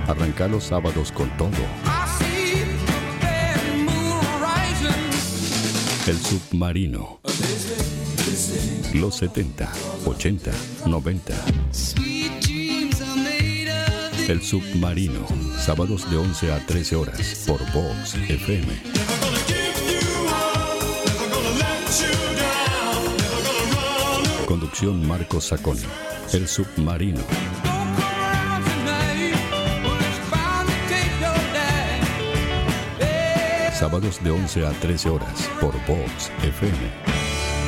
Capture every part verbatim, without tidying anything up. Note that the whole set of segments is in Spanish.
Arranca los sábados con todo. El Submarino. Los setenta, ochenta, noventa. El Submarino. Sábados de once a trece horas por Vox F M. Conducción Marcos Sacón. El Submarino. Sábados de once a trece horas por Vox F M.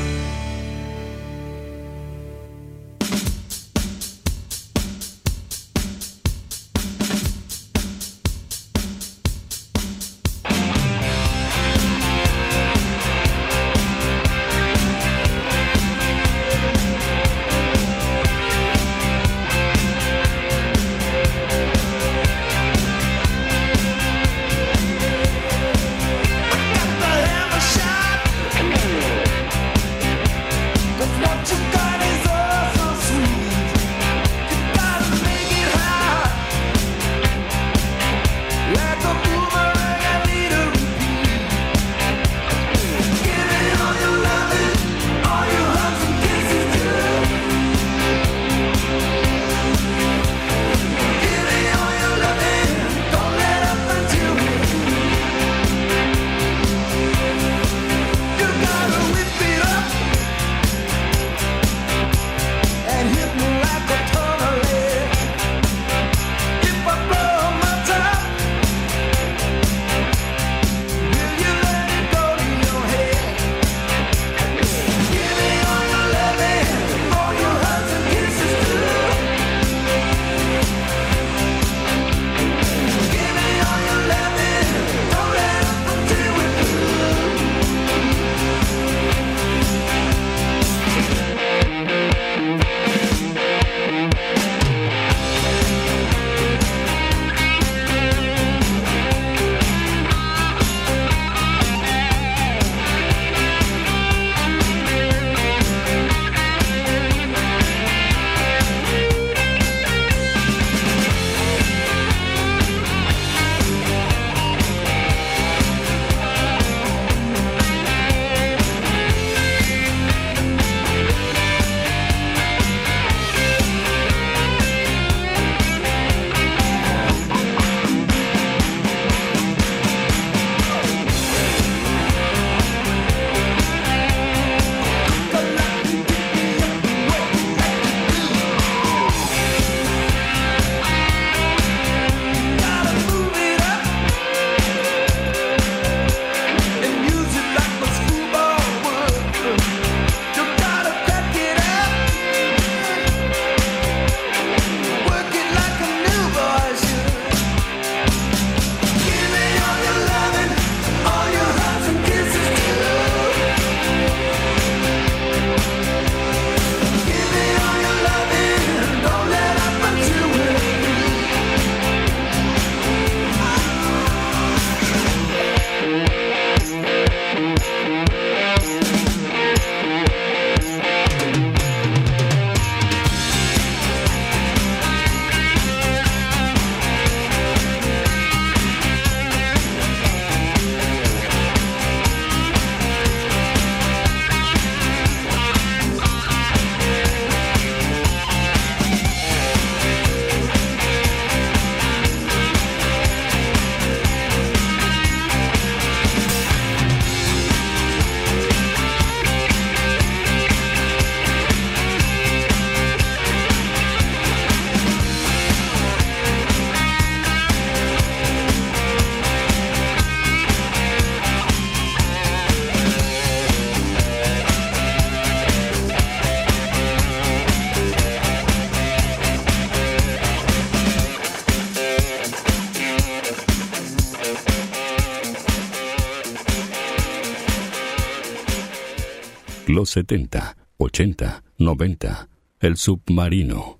Los setenta, ochenta, noventa. El Submarino.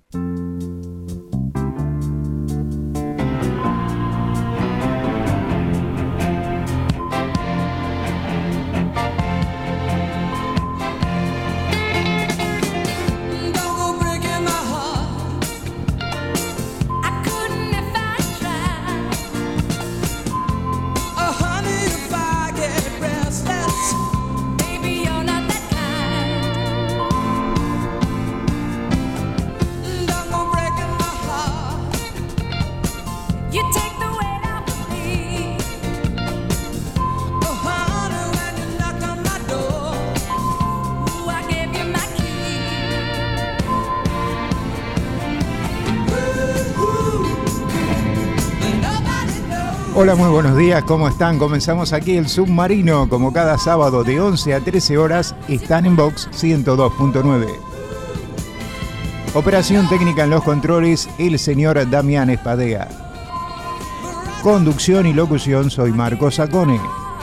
Don't go breaking my heart. I couldn't if I tried. Hola, muy buenos días, ¿cómo están? Comenzamos aquí el Submarino, como cada sábado de once a trece horas, están en Vox ciento dos punto nueve. Operación técnica en los controles, el señor Damián Espadea. Conducción y locución, soy Marco Sacone.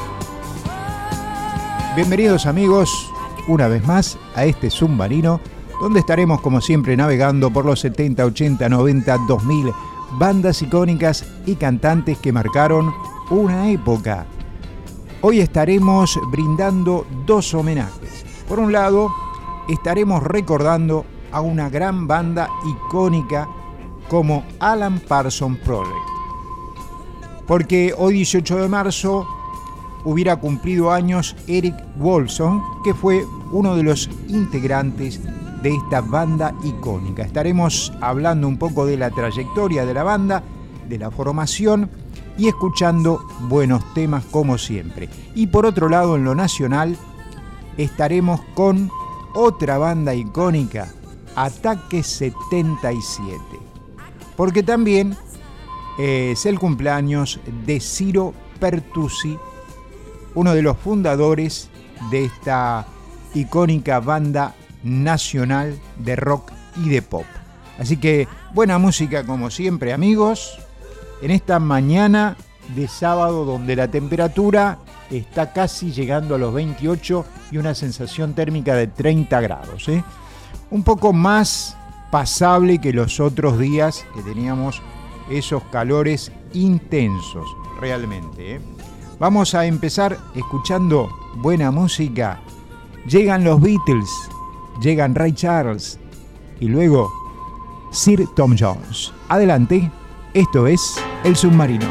Bienvenidos amigos, una vez más, a este Submarino, donde estaremos como siempre navegando por los setenta, ochenta, noventa, dos mil bandas icónicas y cantantes que marcaron una época. Hoy estaremos brindando dos homenajes. Por un lado, estaremos recordando a una gran banda icónica como Alan Parsons Project. Porque hoy, dieciocho de marzo, hubiera cumplido años Eric Woolfson, que fue uno de los integrantes de esta banda icónica. Estaremos hablando un poco de la trayectoria de la banda, de la formación y escuchando buenos temas como siempre. Y por otro lado, en lo nacional, estaremos con otra banda icónica, Ataque setenta y siete. Porque también eh, es el cumpleaños de Ciro Pertusi, uno de los fundadores de esta icónica banda nacional de rock y de pop. Así que buena música como siempre, amigos, en esta mañana de sábado donde la temperatura está casi llegando a los veintiocho y una sensación térmica de treinta grados, ¿eh? Un poco más pasable que los otros días que teníamos esos calores intensos realmente, ¿eh? Vamos a empezar escuchando buena música. Llegan los Beatles, llegan Ray Charles y luego Sir Tom Jones. Adelante, esto es El Submarino.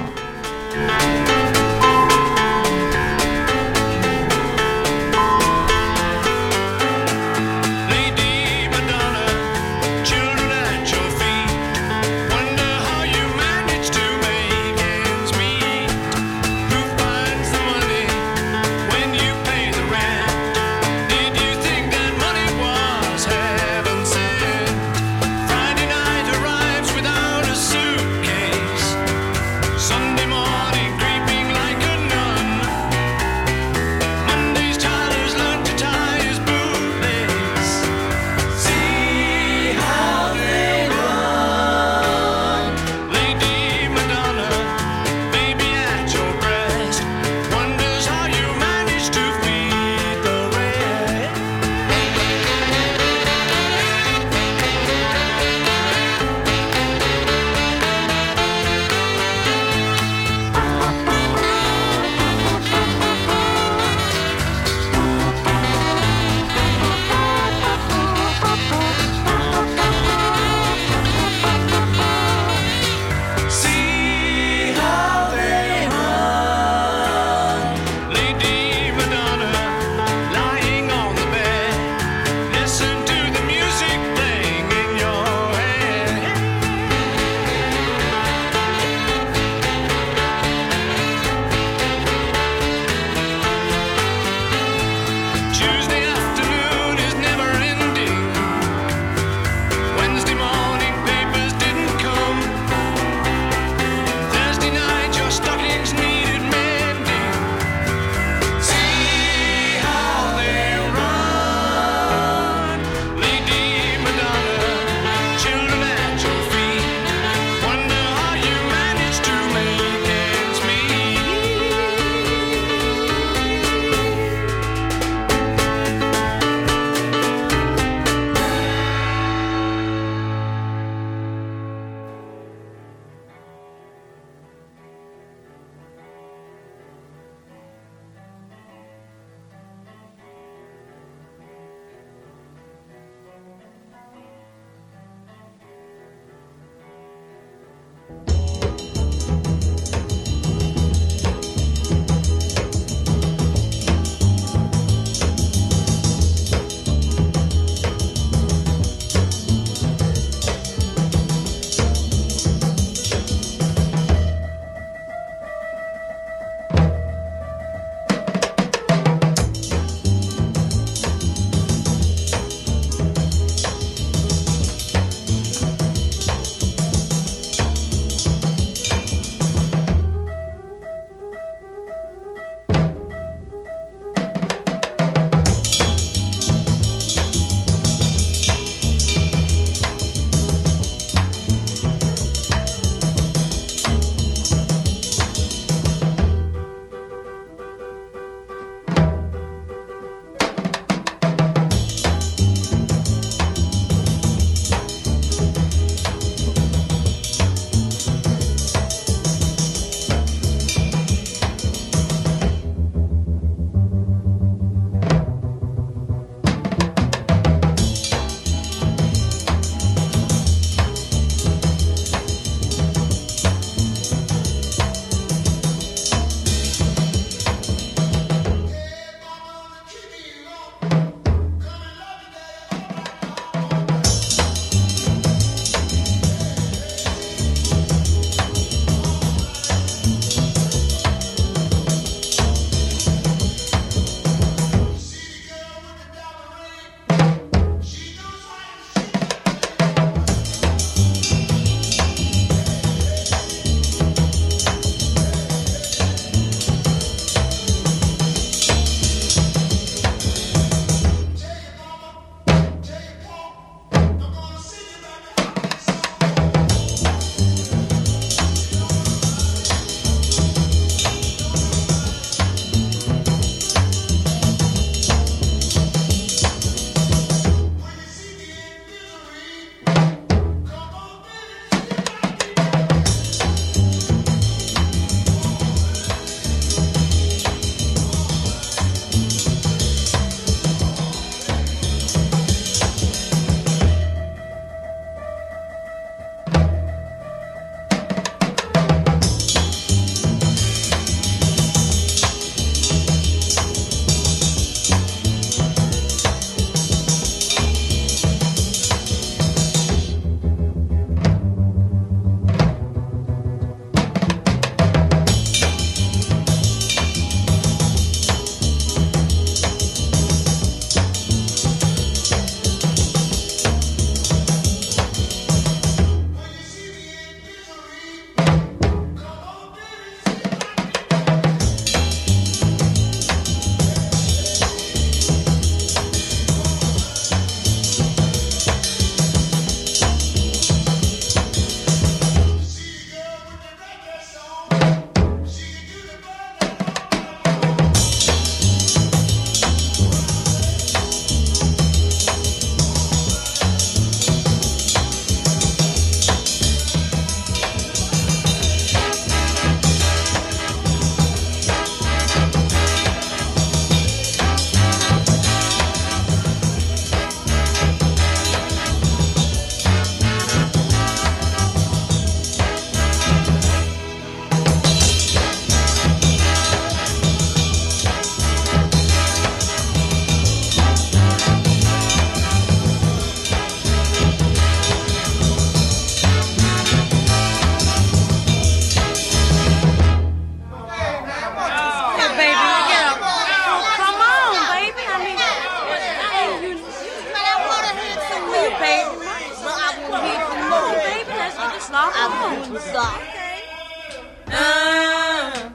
Abunza. Uh,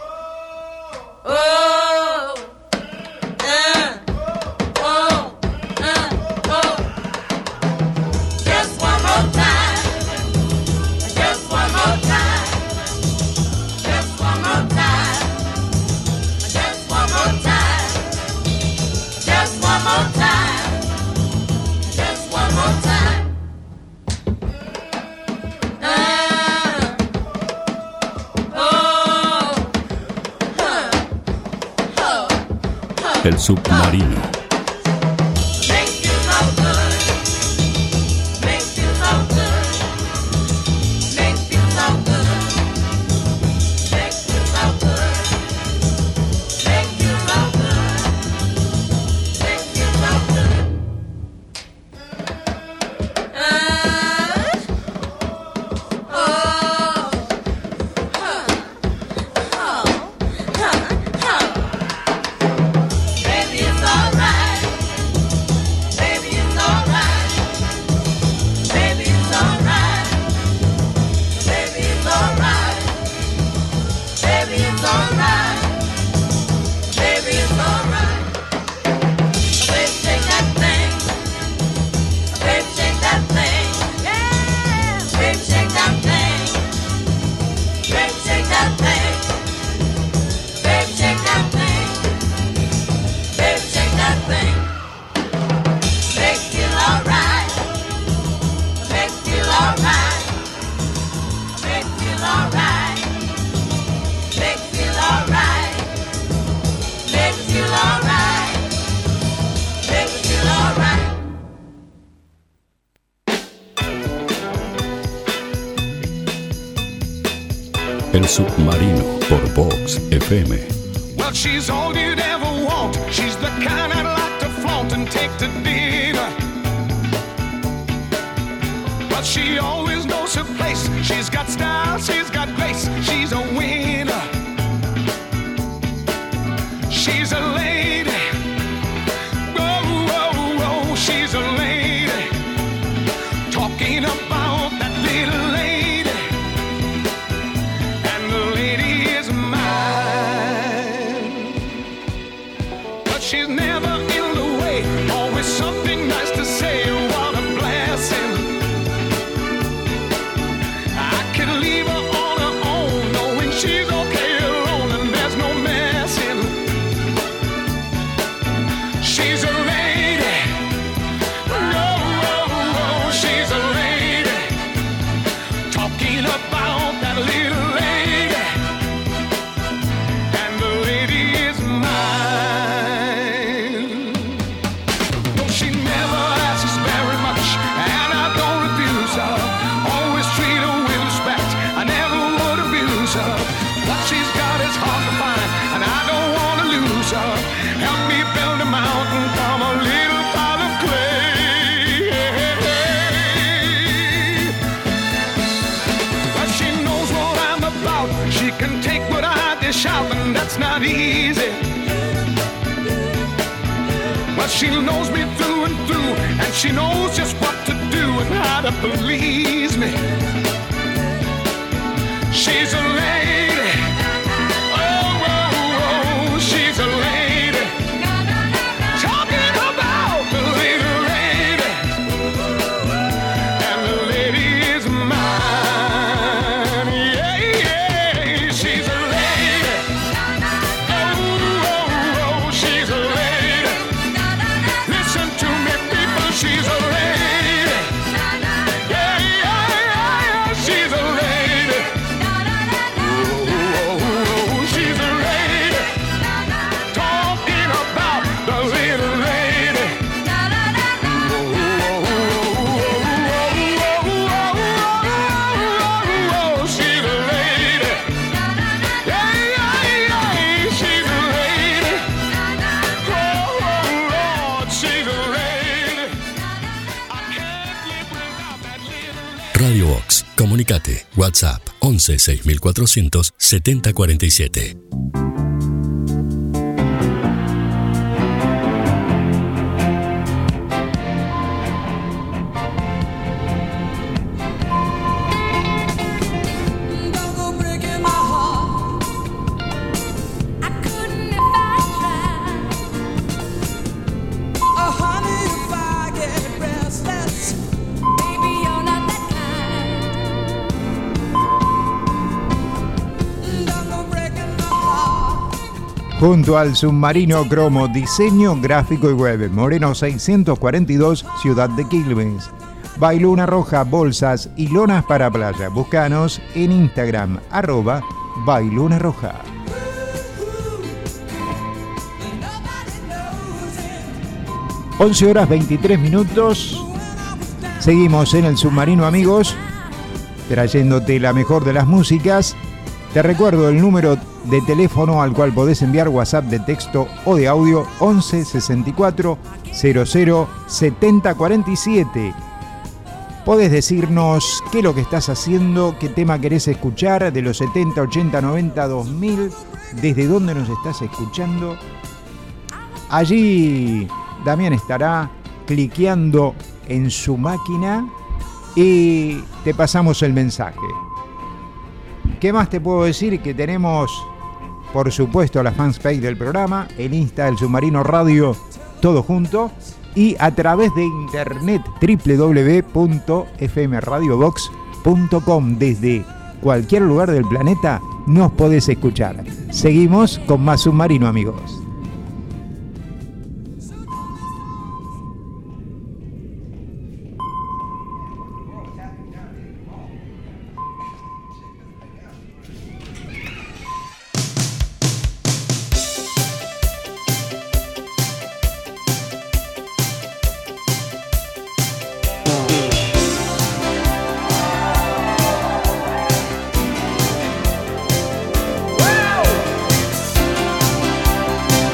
oh, uh, oh, uh, oh. Just one more time. Just one more time. Just one more time. Just one more time. Just one more time. Just one more time. El submarino. El submarino por Vox F M. Well, she's all you'd ever want. She's the kind I'd like to flaunt and take to dinner. But she always knows her place. She's got style, she's got grace. She's a winner. She's a lady. Oh, oh, oh, she's a lady. Talking about that little lady. She's never in the way, always something nice to say. What a blessing. I can leave her on her own, knowing she's okay alone and there's no messing. She's a lady. Oh, oh, oh, she's a lady. Talking about that little lady. And the lady is mine. What she's got is hard to find, and I don't want to lose her. Help me build a mountain from a little pile of clay. But she knows what I'm about. She can take what I dish out, and that's not easy. But she knows me through and through, and she knows just what to do and how to please me. She's a lady. Oh, oh, oh, she's a lady. Talking about the little lady. And the lady is mine. Yeah, yeah, she's a lady. Oh, oh, oh, she's a lady. Listen to me, people, she's a lady. Yeah, yeah, yeah, she's a lady. Radio Vox. Comunicate. WhatsApp once seis mil cuatrocientos setenta cuarenta y siete. Junto al Submarino Cromo, diseño gráfico y web, Moreno seiscientos cuarenta y dos, Ciudad de Quilmes. Bailuna Roja, bolsas y lonas para playa. Búscanos en Instagram, arroba Bailuna Roja. once horas veintitrés minutos. Seguimos en el Submarino, amigos, trayéndote la mejor de las músicas. Te recuerdo el número de teléfono al cual podés enviar WhatsApp de texto o de audio: once sesenta y cuatro cero cero setenta cuarenta y siete. Podés decirnos qué es lo que estás haciendo, qué tema querés escuchar de los setenta, ochenta, noventa, dos mil, desde dónde nos estás escuchando. Allí Damián estará cliqueando en su máquina y te pasamos el mensaje. ¿Qué más te puedo decir? Que tenemos, por supuesto, la fanpage del programa, el Insta del Submarino Radio, todo junto, y a través de internet doble u doble u doble u punto f m radio box punto com. Desde cualquier lugar del planeta nos podés escuchar. Seguimos con más Submarino, amigos. Wow!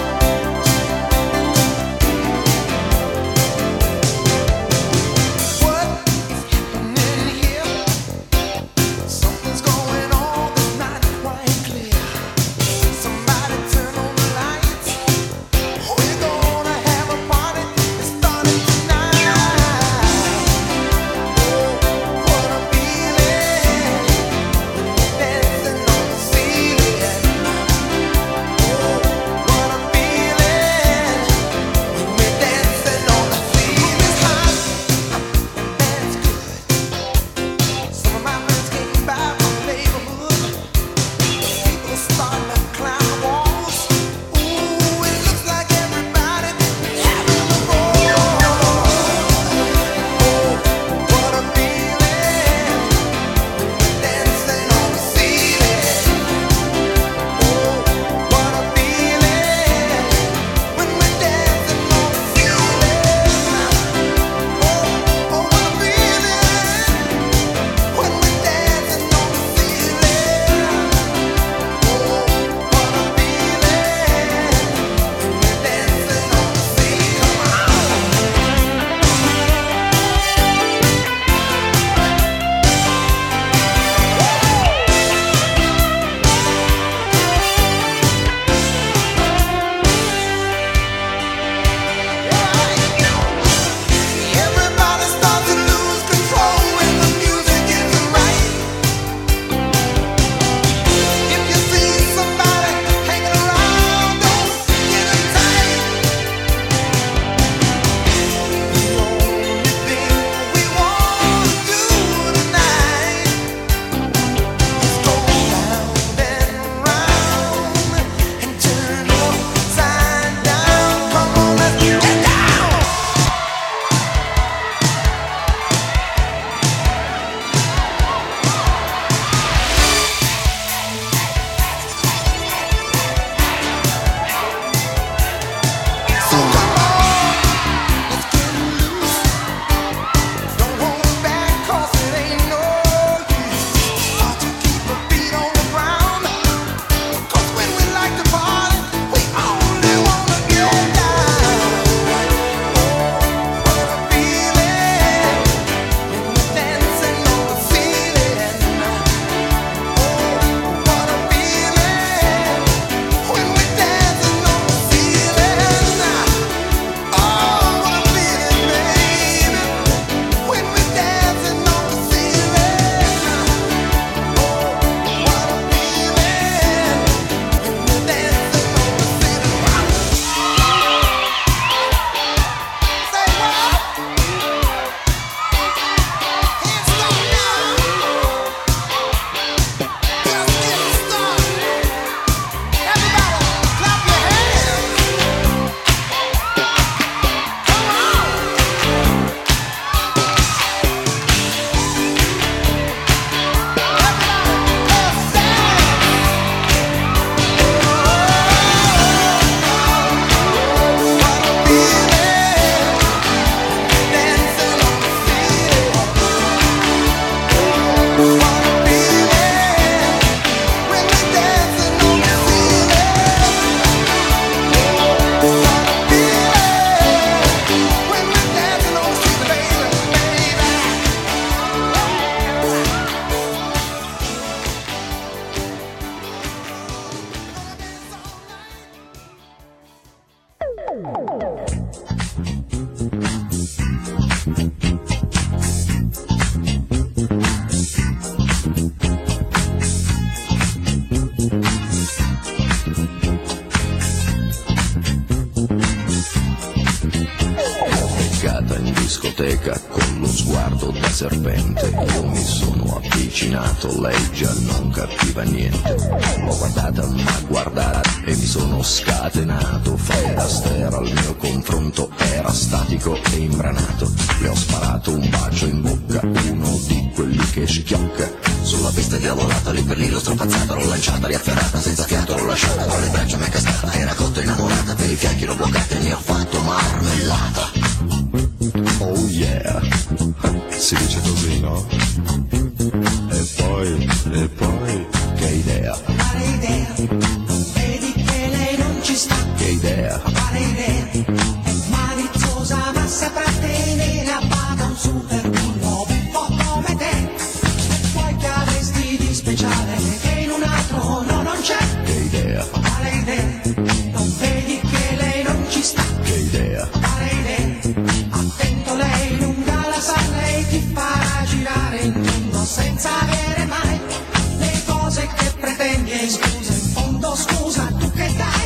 serpente. Io mi sono avvicinato, lei già non capiva niente. L'ho guardata, ma guardata, e mi sono scatenato. Fred Astaire al mio confronto era statico e imbranato. Le ho sparato un bacio in bocca, uno di quelli che schiocca. Sulla pista diavolata, lì per lì l'ho strapazzata, l'ho lanciata, riafferrata, senza fiato l'ho lasciata, con le braccia mi è cascata, era cotta innamorata, per i fianchi l'ho bloccata e ne ho fatto marmellata. Oh yeah, si dice così, no? E poi, e poi, che idea? Quale idea? Vedi che lei non ci sta. Che idea? Quale idea? È maliziosa ma saprà tenere a bada un super bullo un po' come te. E poi che avresti di speciale che in un altro no non c'è. Che idea? Quale idea? Non vedi che lei non ci sta. Che idea? Quale idea? Attento, lei lunga la sa, lei ti farà girare in mondo senza avere mai le cose che pretendi. E scusa, in fondo scusa, tu che dai?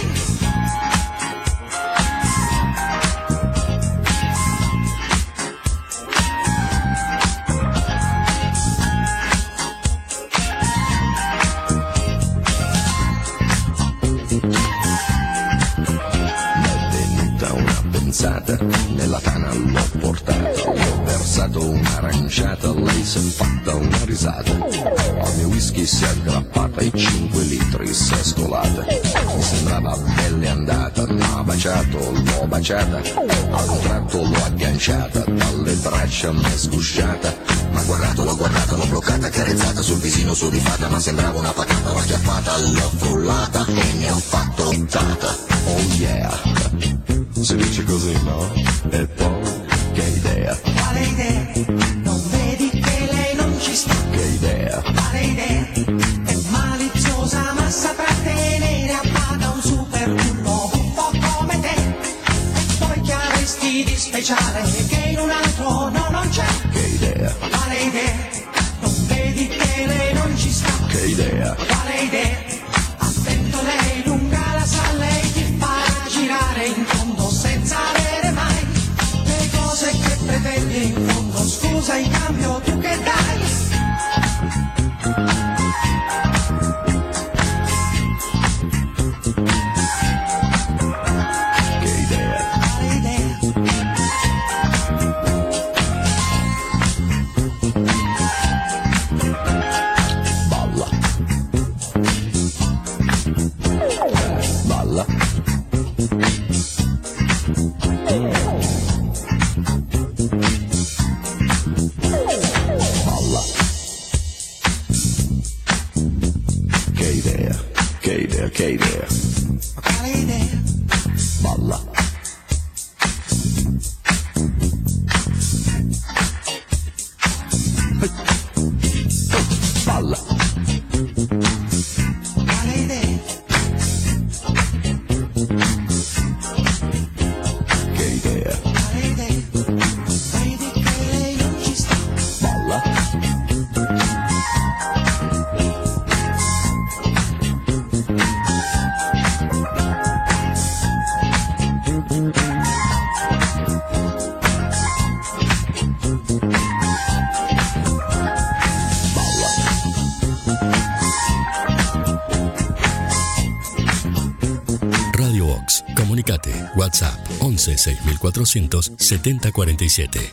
Nella tana l'ho portata, l'ho versato un'aranciata, lei si è fatta una risata. Al mio whisky si è aggrappata e cinque litri si è scolata. Mi sembrava belle andata, ma baciato, l'ho baciata. A un tratto l'ho agganciata, dalle braccia mi è sgusciata. Ma guardato, l'ho guardata, l'ho bloccata, carezzata sul visino su di fata. Ma sembrava una patata, l'ho acchiappata, l'ho frullata e ne ho fatto untata. Oh yeah, si dice così, no? E poi, che idea? Quale idea? Non vedi che lei non ci sta. Che idea? Quale idea? È maliziosa ma saprà tenere a bada un super bullo un po' come te. E poi che avresti di speciale che in un altro no non c'è. Che idea? Quale idea? Non vedi che lei non ci sta. Che idea? Quale idea? Attento, lei lunga la sa, lei ti farà girare in fondo senza avere mai le cose che pretendi. In fondo scusa, in cambio tu che dai? Che idea? Quale idea? Balla. Balla. Balla. Che idea? Che idea? Che idea? Quale idea? Balla. Balla. Quale idea? Che idea? Quale idea? Vedi che lei non ci sta. Balla. Radio Vox. Comunicate. WhatsApp once seis mil cuatrocientos setenta cuarenta y siete.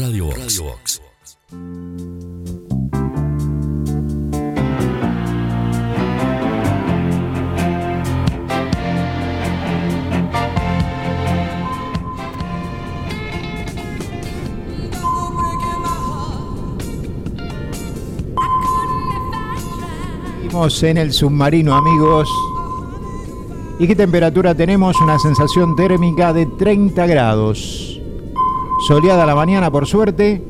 Radio Box. Seguimos en el submarino, amigos. ¿Y qué temperatura tenemos? Una sensación térmica de treinta grados. Soleada la mañana, por suerte.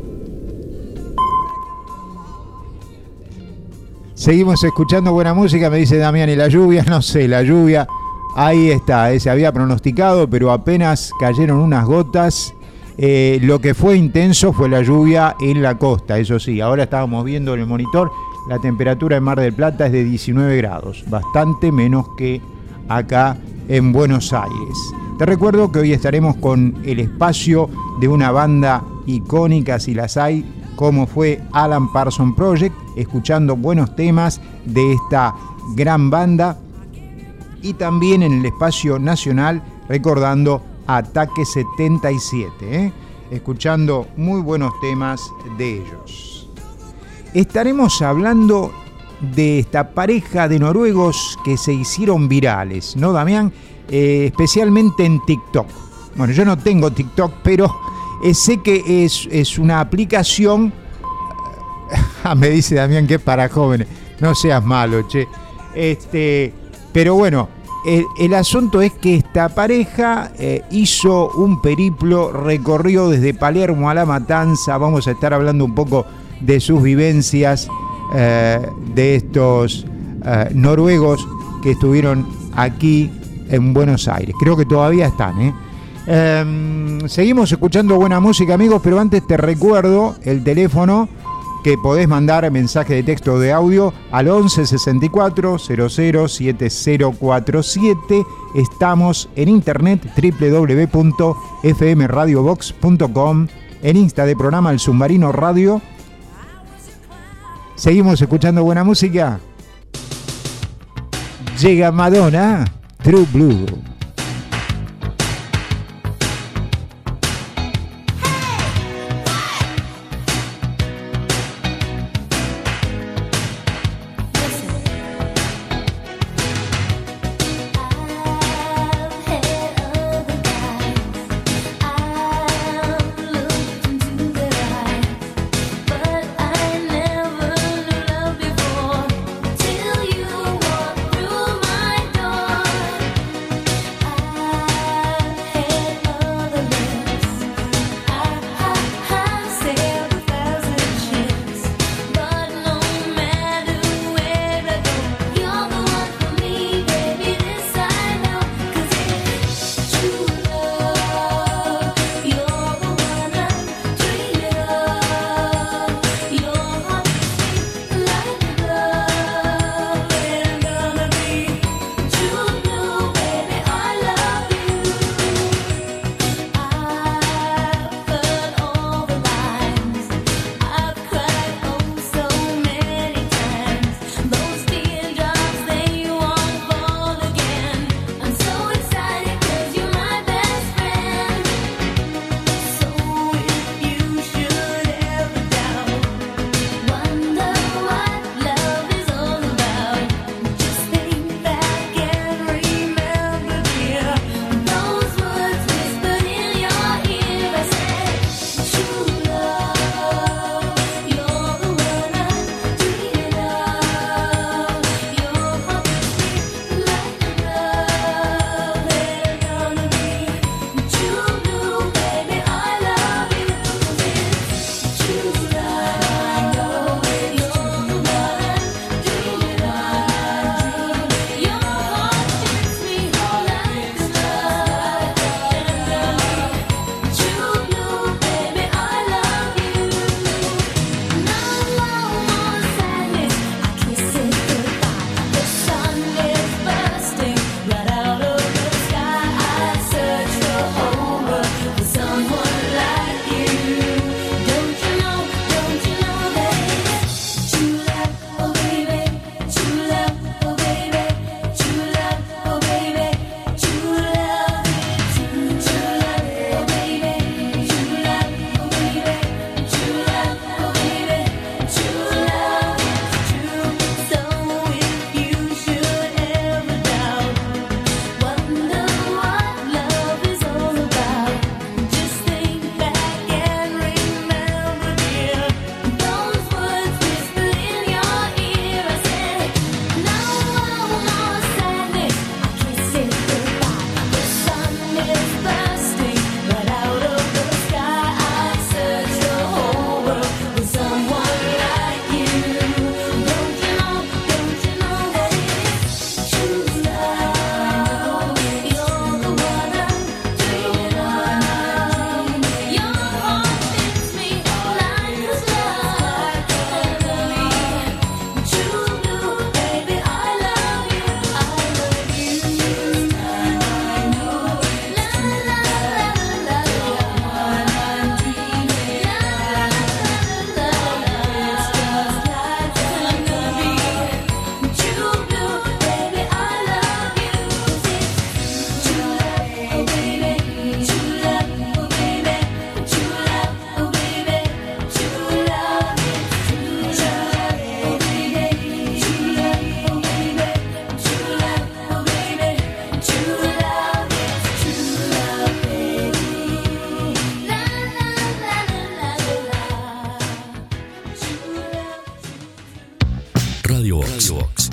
Seguimos escuchando buena música, me dice Damián. ¿Y la lluvia? No sé, la lluvia. Ahí está, eh, se había pronosticado, pero apenas cayeron unas gotas. Eh, lo que fue intenso fue la lluvia en la costa, eso sí. Ahora estábamos viendo en el monitor, la temperatura en Mar del Plata es de diecinueve grados, bastante menos que acá en Buenos Aires. Te recuerdo que hoy estaremos con el espacio de una banda icónica, si las hay, como fue Alan Parsons Project, escuchando buenos temas de esta gran banda, y también en el espacio nacional recordando Ataque setenta y siete, ¿eh? escuchando muy buenos temas de ellos. Estaremos hablando de esta pareja de noruegos que se hicieron virales, ¿no, Damián? Eh, especialmente en TikTok. Bueno, yo no tengo TikTok, pero eh, sé que es, es una aplicación. Me dice Damián que es para jóvenes. No seas malo, che. Este, pero bueno, el, el asunto es que esta pareja eh, hizo un periplo, recorrió desde Palermo a La Matanza. Vamos a estar hablando un poco de sus vivencias, eh, de estos eh, noruegos que estuvieron aquí en Buenos Aires. Creo que todavía están, ¿eh? Eh, seguimos escuchando buena música, amigos, pero antes te recuerdo el teléfono que podés mandar mensaje de texto o de audio al once sesenta y cuatro cero cero siete cero cuatro siete. Estamos en internet doble u doble u doble u punto f m radio box punto com, en Insta de programa El Submarino Radio. Seguimos escuchando buena música. Llega Madonna, True Blue. Till you walk through my door. Box. Radio Box.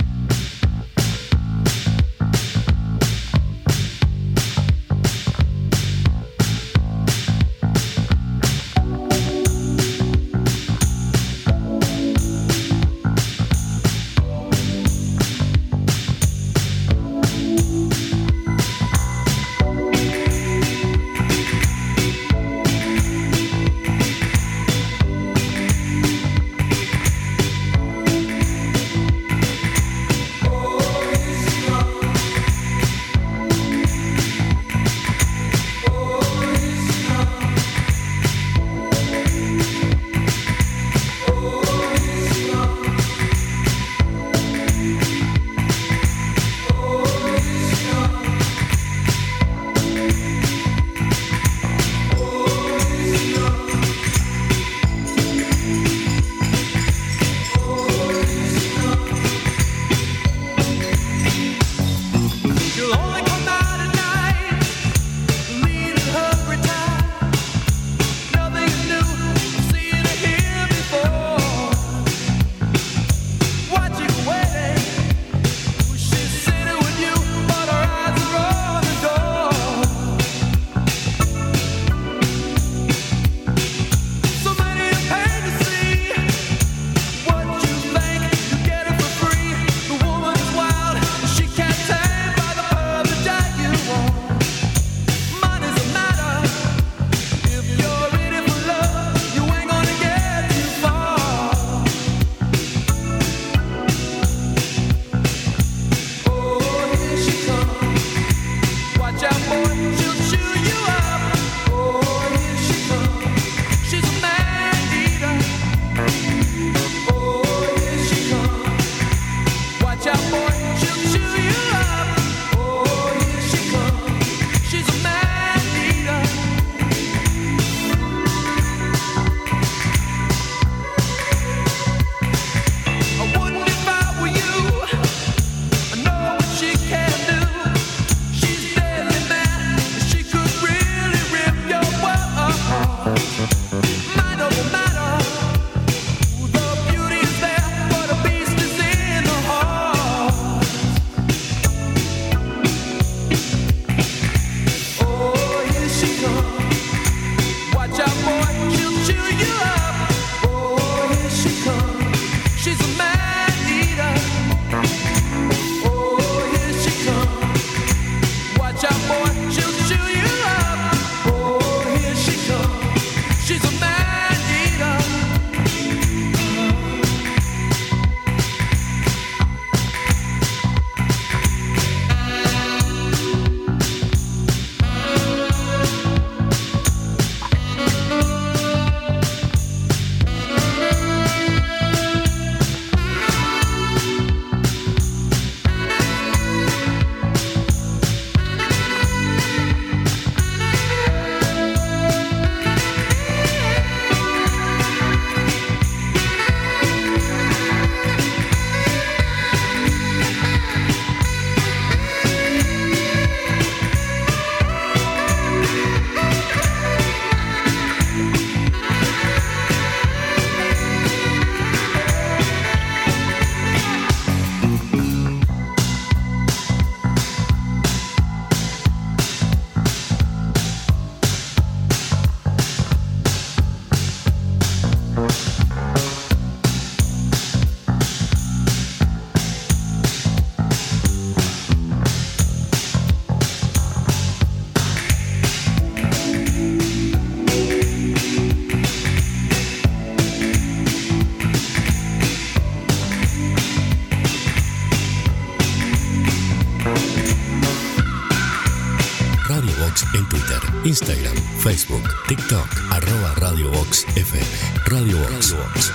En Twitter, Instagram, Facebook, TikTok, arroba Radio Box F M. Radio Box. Radio Box.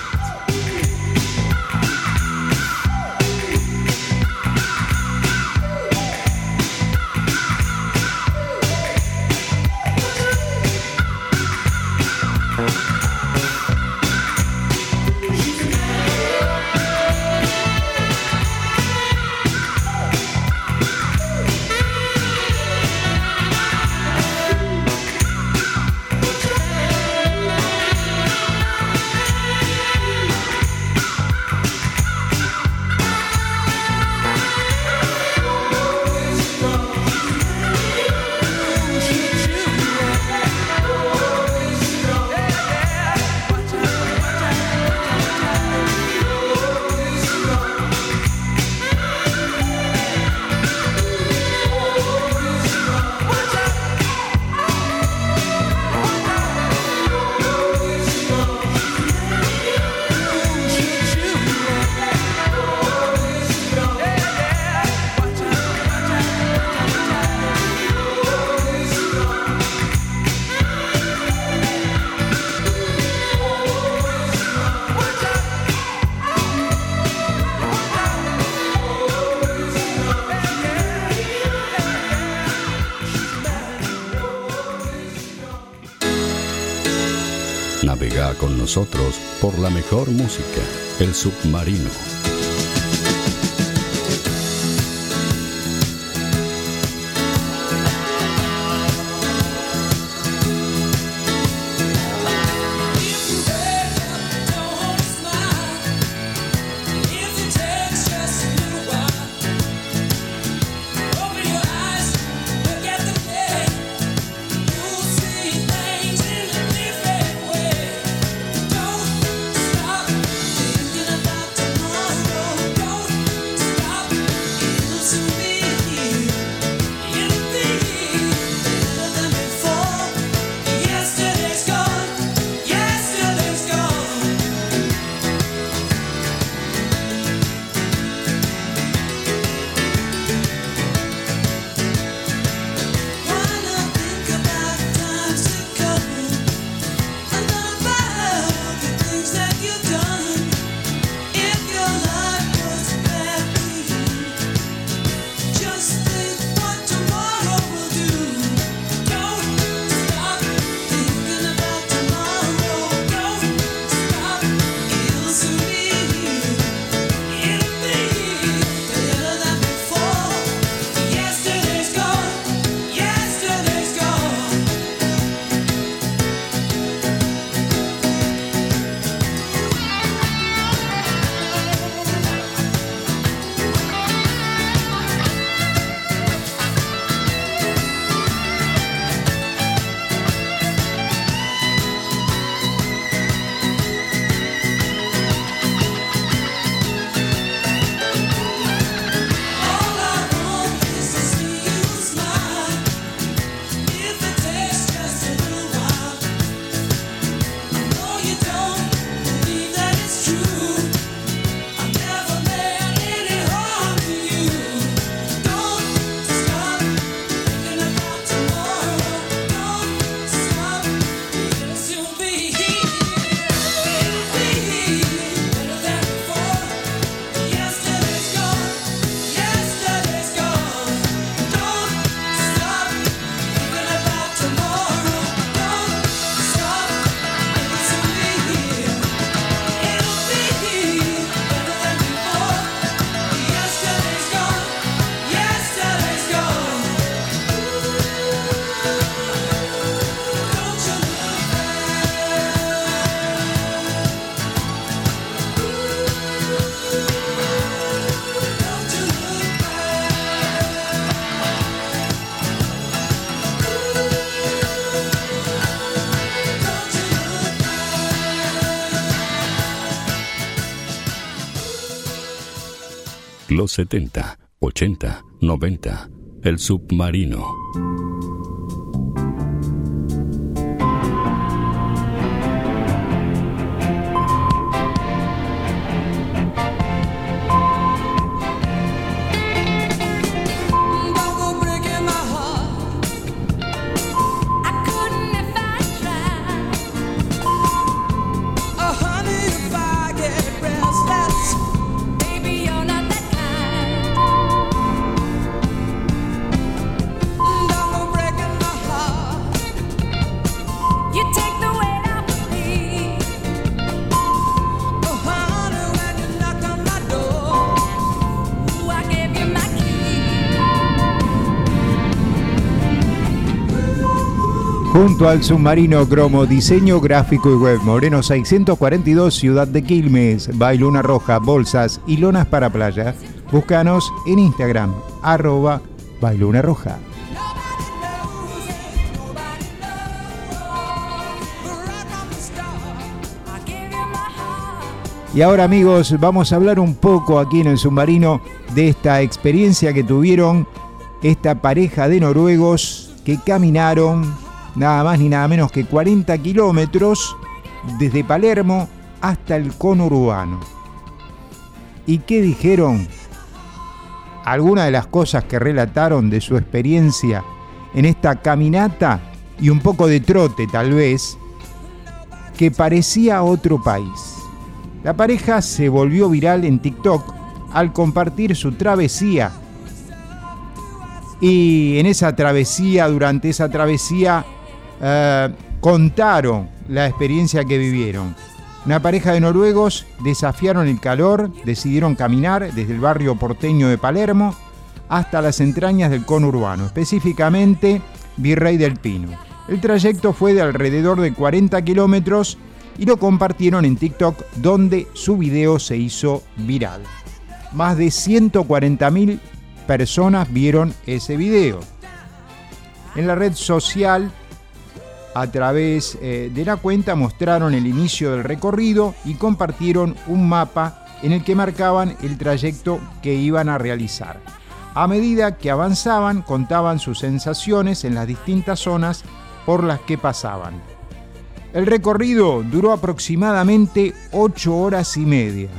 con nosotros por la mejor música, El Submarino. Los setenta, ochenta, noventa. El Submarino. Junto al Submarino Cromo, diseño gráfico y web, Moreno seiscientos cuarenta y dos, Ciudad de Quilmes, Bailuna Roja, bolsas y lonas para playa. Búscanos en Instagram, arroba Bailuna Roja. Y ahora, amigos, vamos a hablar un poco aquí en el Submarino de esta experiencia que tuvieron esta pareja de noruegos que caminaron nada más ni nada menos que cuarenta kilómetros desde Palermo hasta el conurbano. ¿Y qué dijeron? Algunas de las cosas que relataron de su experiencia en esta caminata y un poco de trote tal vez, que parecía otro país. La pareja se volvió viral en TikTok al compartir su travesía. Y en esa travesía, durante esa travesía, eh, contaron la experiencia que vivieron. Una pareja de noruegos desafiaron el calor, decidieron caminar desde el barrio porteño de Palermo hasta las entrañas del conurbano, específicamente Virrey del Pino. El trayecto fue de alrededor de cuarenta kilómetros y lo compartieron en TikTok, donde su video se hizo viral. Más de ciento cuarenta mil personas vieron ese video. En la red social, a través eh, de la cuenta, mostraron el inicio del recorrido y compartieron un mapa en el que marcaban el trayecto que iban a realizar. A medida que avanzaban, contaban sus sensaciones en las distintas zonas por las que pasaban. El recorrido duró aproximadamente ocho horas y media.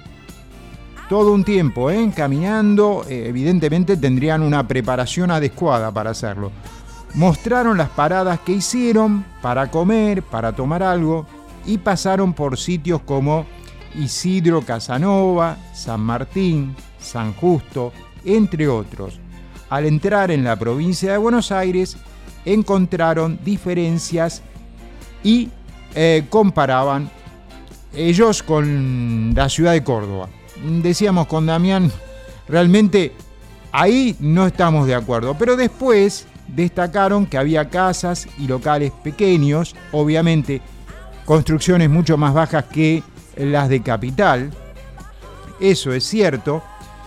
Todo un tiempo, ¿eh? Caminando, eh, evidentemente tendrían una preparación adecuada para hacerlo. Mostraron las paradas que hicieron para comer, para tomar algo, y pasaron por sitios como Isidro Casanova, San Martín, San Justo, entre otros. Al entrar en la provincia de Buenos Aires, encontraron diferencias y eh, comparaban ellos con la ciudad de Córdoba. Decíamos con Damián, realmente ahí no estamos de acuerdo, pero después destacaron que había casas y locales pequeños, obviamente construcciones mucho más bajas que las de Capital, eso es cierto,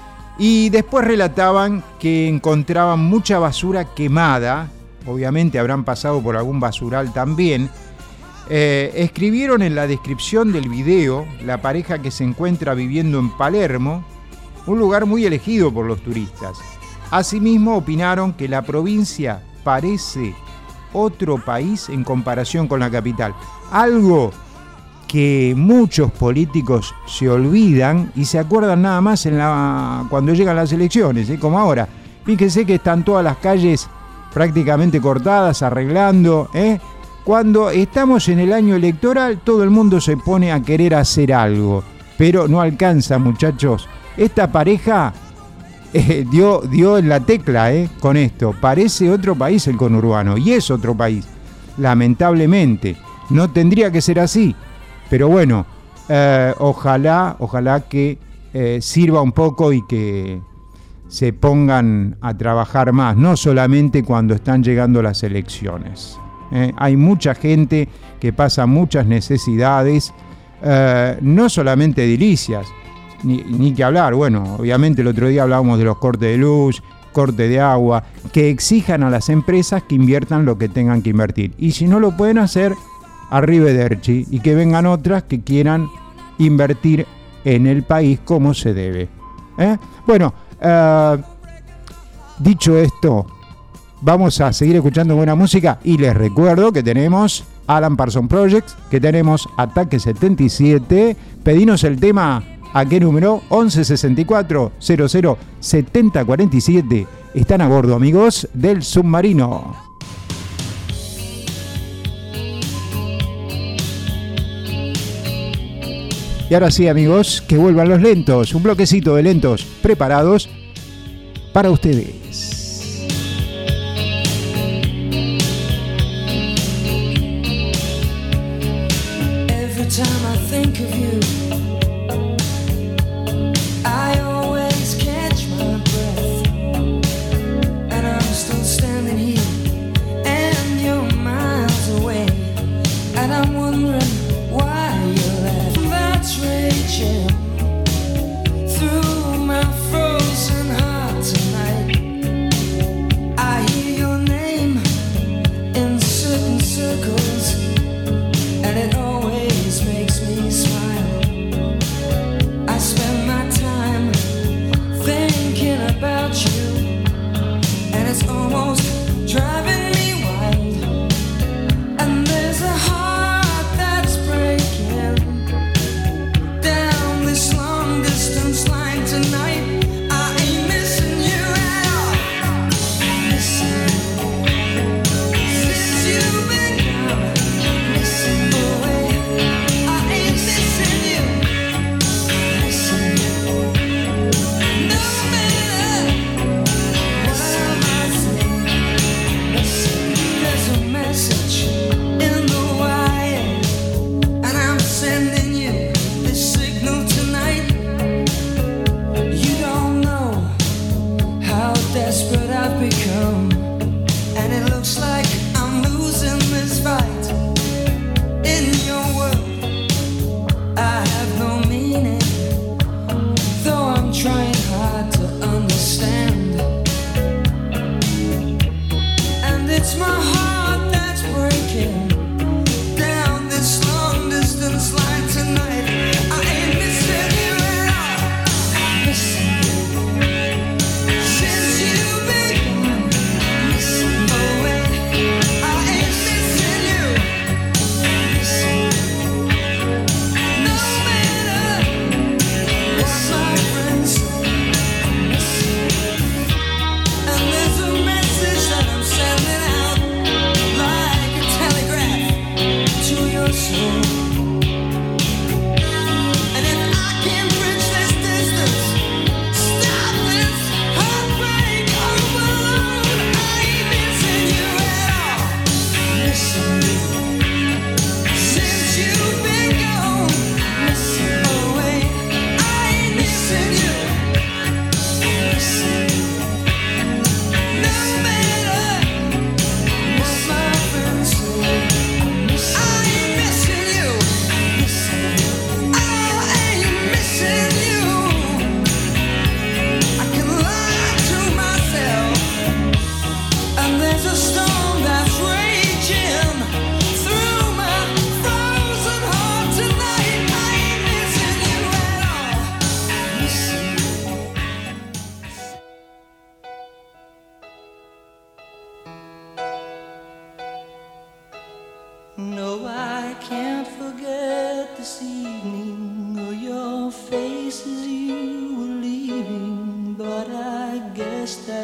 y después relataban que encontraban mucha basura quemada, obviamente habrán pasado por algún basural también. Eh, escribieron en la descripción del video la pareja que se encuentra viviendo en Palermo, un lugar muy elegido por los turistas. Asimismo, opinaron que la provincia parece otro país en comparación con la capital. Algo que muchos políticos se olvidan y se acuerdan nada más en la, cuando llegan las elecciones, ¿eh? Como ahora. Fíjense que están todas las calles prácticamente cortadas, arreglando, ¿eh? Cuando estamos en el año electoral, todo el mundo se pone a querer hacer algo, pero no alcanza, muchachos. Esta pareja eh, dio, dio en la tecla eh, con esto. Parece otro país el conurbano, y es otro país. Lamentablemente, no tendría que ser así, pero bueno, eh, ojalá, ojalá que eh, sirva un poco y que se pongan a trabajar más, no solamente cuando están llegando las elecciones. Eh, hay mucha gente que pasa muchas necesidades, eh, no solamente edilicias, ni, ni que hablar, bueno, obviamente el otro día hablábamos de los cortes de luz, corte de agua, que exijan a las empresas que inviertan lo que tengan que invertir. Y si no lo pueden hacer, arrivederci, y que vengan otras que quieran invertir en el país como se debe. ¿Eh? Bueno, eh, dicho esto, vamos a seguir escuchando buena música y les recuerdo que tenemos Alan Parsons Project, que tenemos Ataque setenta y siete. Pedinos el tema, ¿a qué número? once sesenta y cuatro cero cero setenta cuarenta y siete. Están a bordo, amigos, del submarino. Y ahora sí, amigos, que vuelvan los lentos. Un bloquecito de lentos preparados para ustedes. Time I think of you, I always catch my breath, and I'm still standing here, and you're miles away, and I'm wondering why you left. That's raging through my frozen heart tonight. I hear your name in certain circles, and it always makes me smile.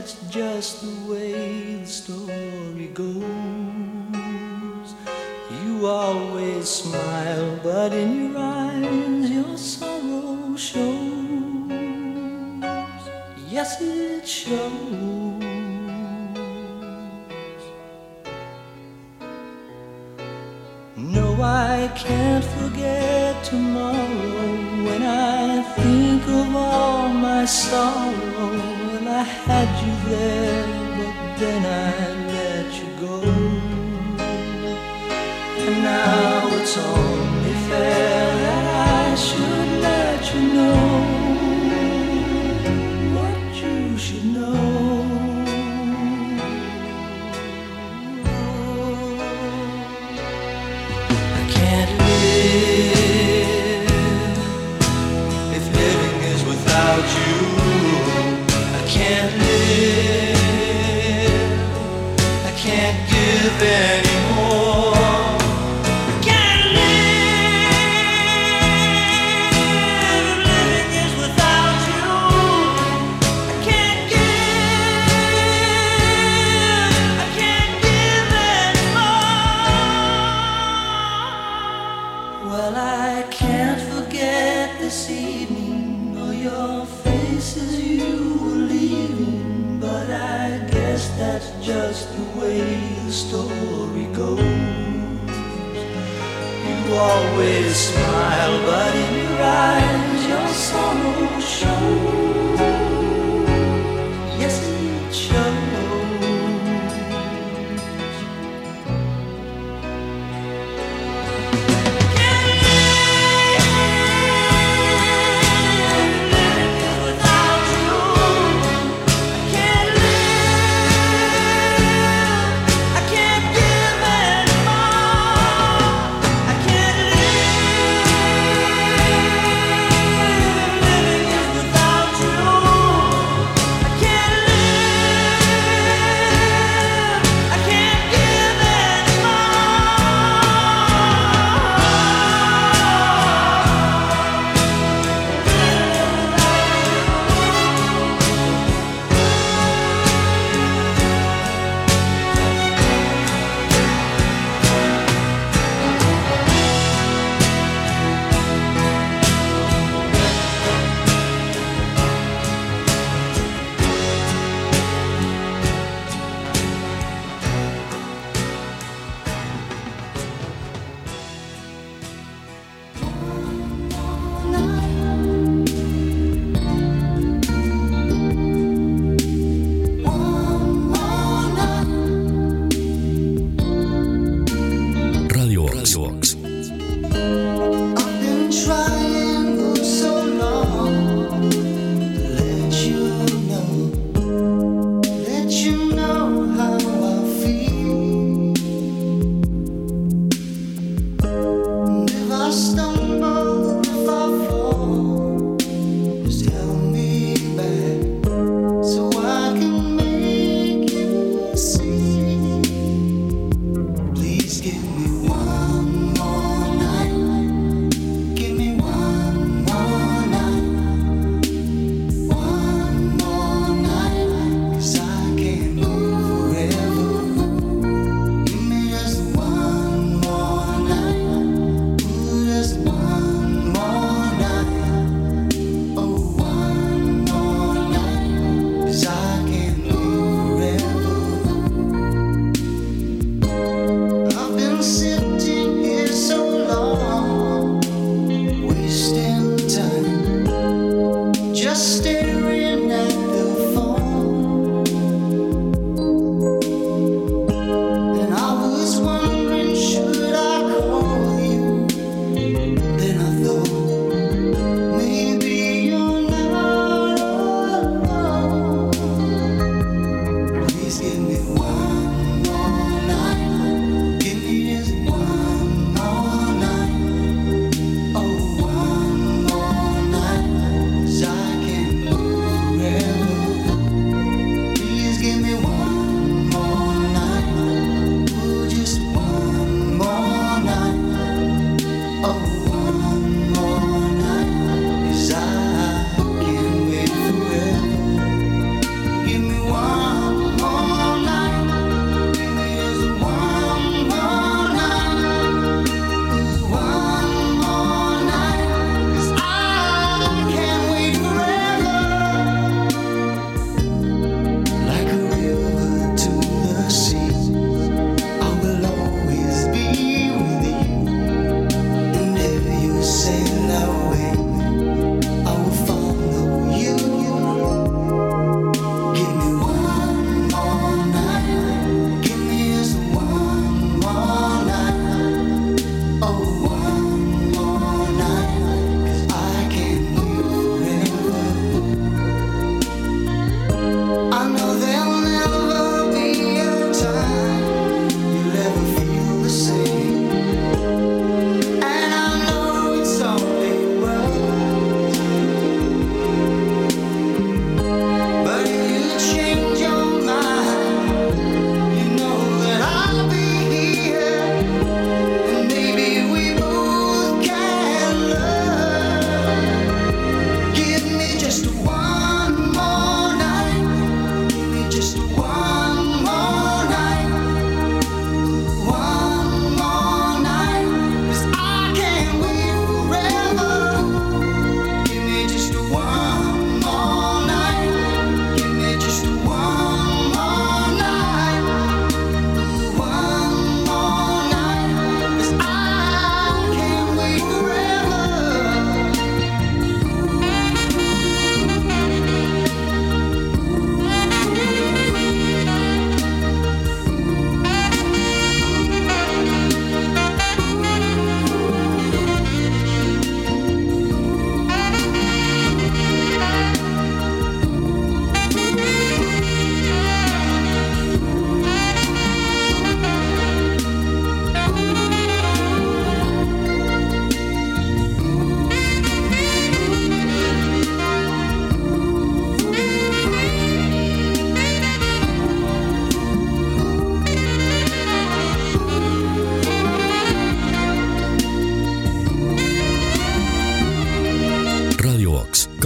that's just the way the story goes. You always smile, but in your eyes your sorrow shows. Yes, it shows. No, I can't forget tomorrow. When I think of all my sorrow, well, I had you there, but then I let you go. And now it's only fair that I should let you know what you should know. I can't live if living is without you. I can't live, I can't give anymore. That's just the way the story goes. You always smile, but in your eyes your sorrow shows. Yes, it shows. I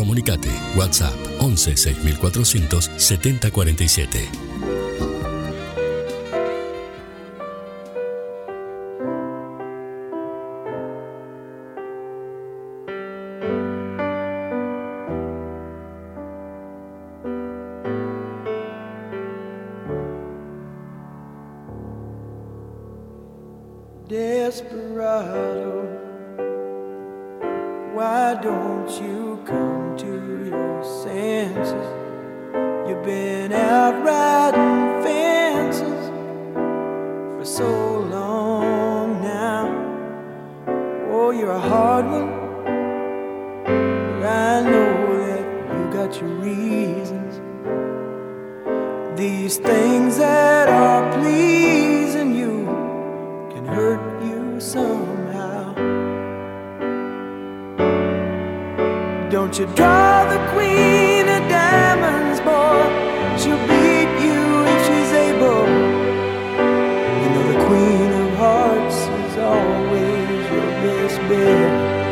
Comunicate. WhatsApp once seis mil cuatrocientos setenta cuarenta y siete. Desperado, why don't you come to your senses? You've been out riding fences for so long now. Oh, you're a hard one, but I know that you got your reasons. These things that are pleasing you can hurt you somehow. Don't you draw the queen of diamonds, boy. She'll beat you if she's able. You know the queen of hearts is always your best bet.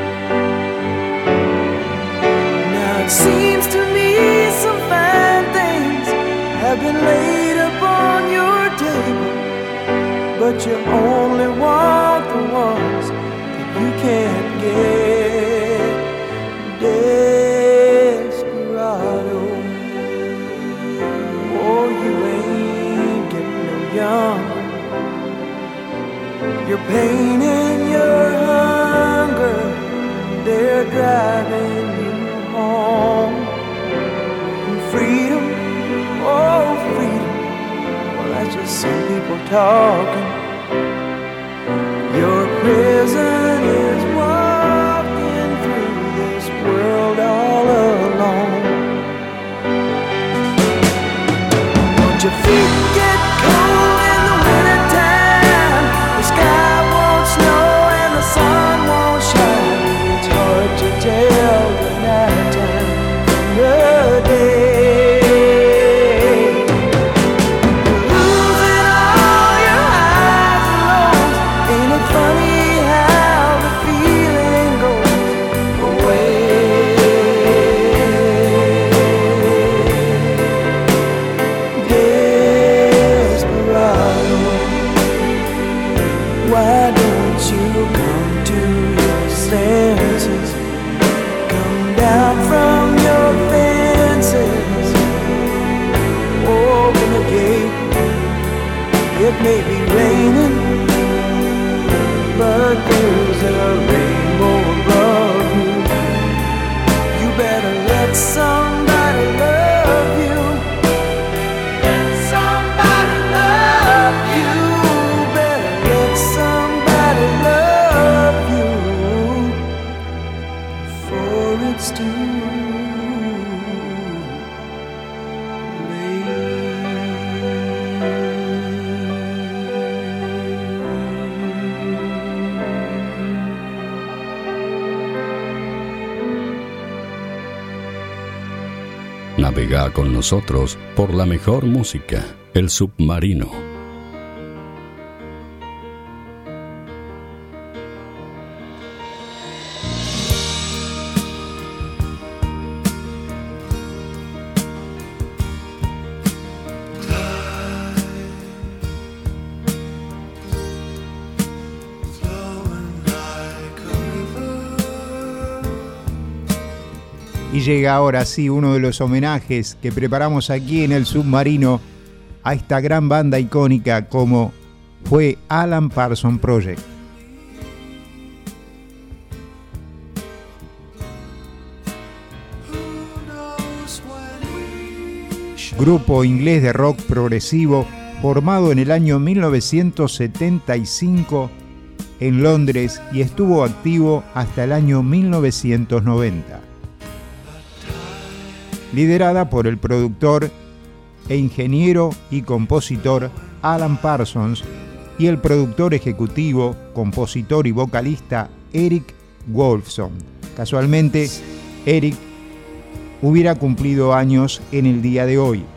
Now it seems to me some fine things have been laid upon your table, but you only want the ones that you can't get. Desperado, oh, you ain't getting no younger. Your pain and your hunger, they're driving you home. And freedom, oh, freedom, well, that's just some people talking. Your prison is walking through this world all alone. Don't your feet get cold in the winter time? The sky won't snow and the sun won't shine. It's hard to tell the night time from the day. It may be raining, but there's a rainbow above you. You better let somebody love you. Let somebody love you. Better let somebody love you before it's too late. Navega con nosotros por la mejor música, El Submarino. Y llega ahora sí uno de los homenajes que preparamos aquí en El Submarino a esta gran banda icónica como fue Alan Parsons Project. Grupo inglés de rock progresivo formado en el año mil novecientos setenta y cinco en Londres y estuvo activo hasta el año mil novecientos noventa. Liderada por el productor e ingeniero y compositor Alan Parsons y el productor ejecutivo, compositor y vocalista Eric Woolfson. Casualmente, Eric hubiera cumplido años en el día de hoy.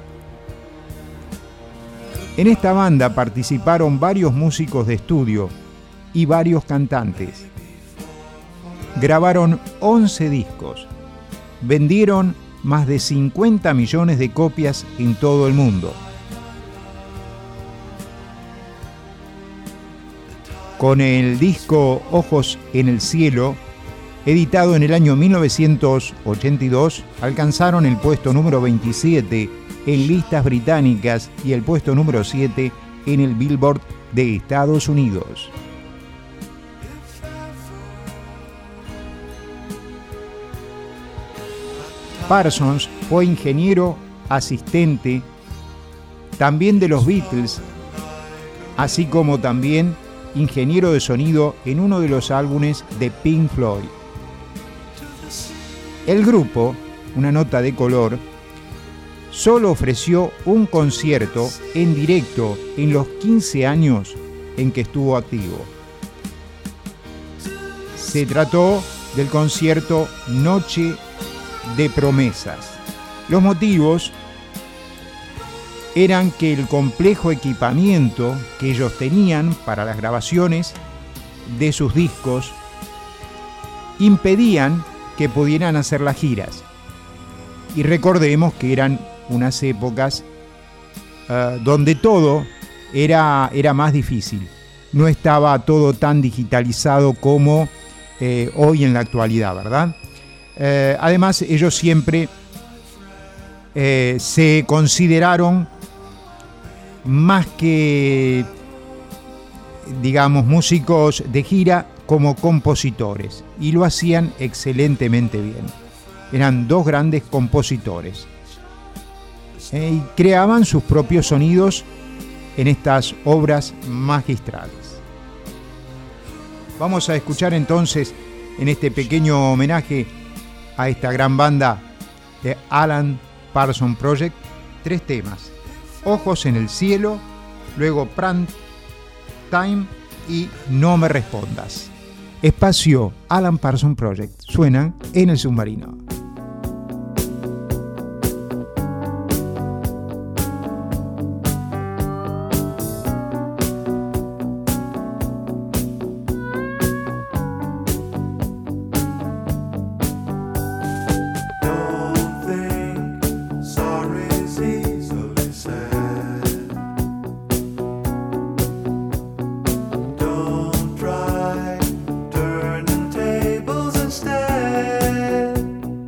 En esta banda participaron varios músicos de estudio y varios cantantes. Grabaron once discos vendieron más de cincuenta millones de copias en todo el mundo. Con el disco Ojos en el Cielo, editado en el año mil novecientos ochenta y dos, alcanzaron el puesto número veintisiete en listas británicas y el puesto número siete en el Billboard de Estados Unidos. Parsons fue ingeniero asistente también de los Beatles, así como también ingeniero de sonido en uno de los álbumes de Pink Floyd. El grupo, una nota de color, solo ofreció un concierto en directo en los quince años en que estuvo activo. Se trató del concierto Noche de Promesas. Los motivos eran que el complejo equipamiento que ellos tenían para las grabaciones de sus discos impedían que pudieran hacer las giras. Y recordemos que eran unas épocas uh, donde todo era, era más difícil. No estaba todo tan digitalizado como eh, hoy en la actualidad, ¿verdad? Eh, además, ellos siempre eh, se consideraron más que, digamos, músicos de gira, como compositores, y lo hacían excelentemente bien. Eran dos grandes compositores eh, y creaban sus propios sonidos en estas obras magistrales. Vamos a escuchar entonces, en este pequeño homenaje a esta gran banda de Alan Parsons Project, tres temas: Ojos en el Cielo, luego Prime Time y No me respondas. Espacio Alan Parsons Project suenan en el submarino. Turning tables instead.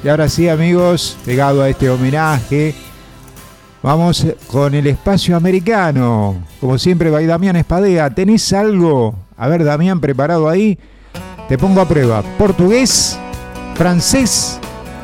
Y ahora sí, amigos, pegado a este homenaje, vamos con el espacio americano. Como siempre, va Damián Espadea. ¿Tenés algo? A ver, Damián, preparado ahí. Te pongo a prueba. Portugués, francés,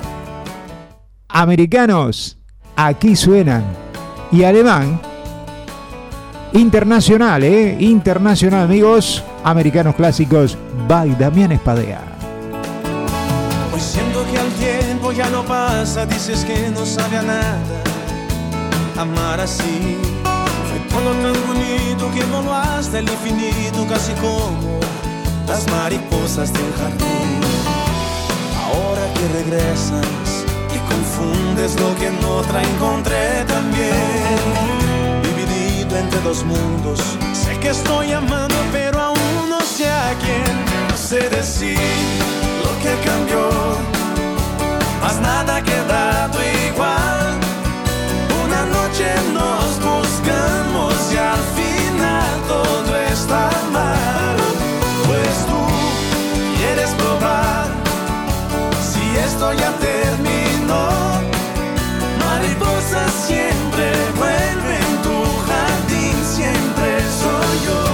americanos, aquí suenan. Y alemán, internacional, ¿eh? Internacional, amigos. Americanos clásicos, by Damián Espadea. Hoy siento que el tiempo ya no pasa, dices que no sabe a nada. Amar así fue todo tan bonito que voló hasta el infinito, casi como las mariposas de un jardín. Ahora que regresas y confundes lo que en otra encontré también. Dividido entre dos mundos, sé que estoy amando pero aún no sé a quién. No sé decir lo que cambió, mas nada ha quedado igual. Una noche nos buscamos y al final todo está mal. Pues tú quieres probar si esto ya terminó. Mariposa siempre vuelve en tu jardín, siempre soy yo.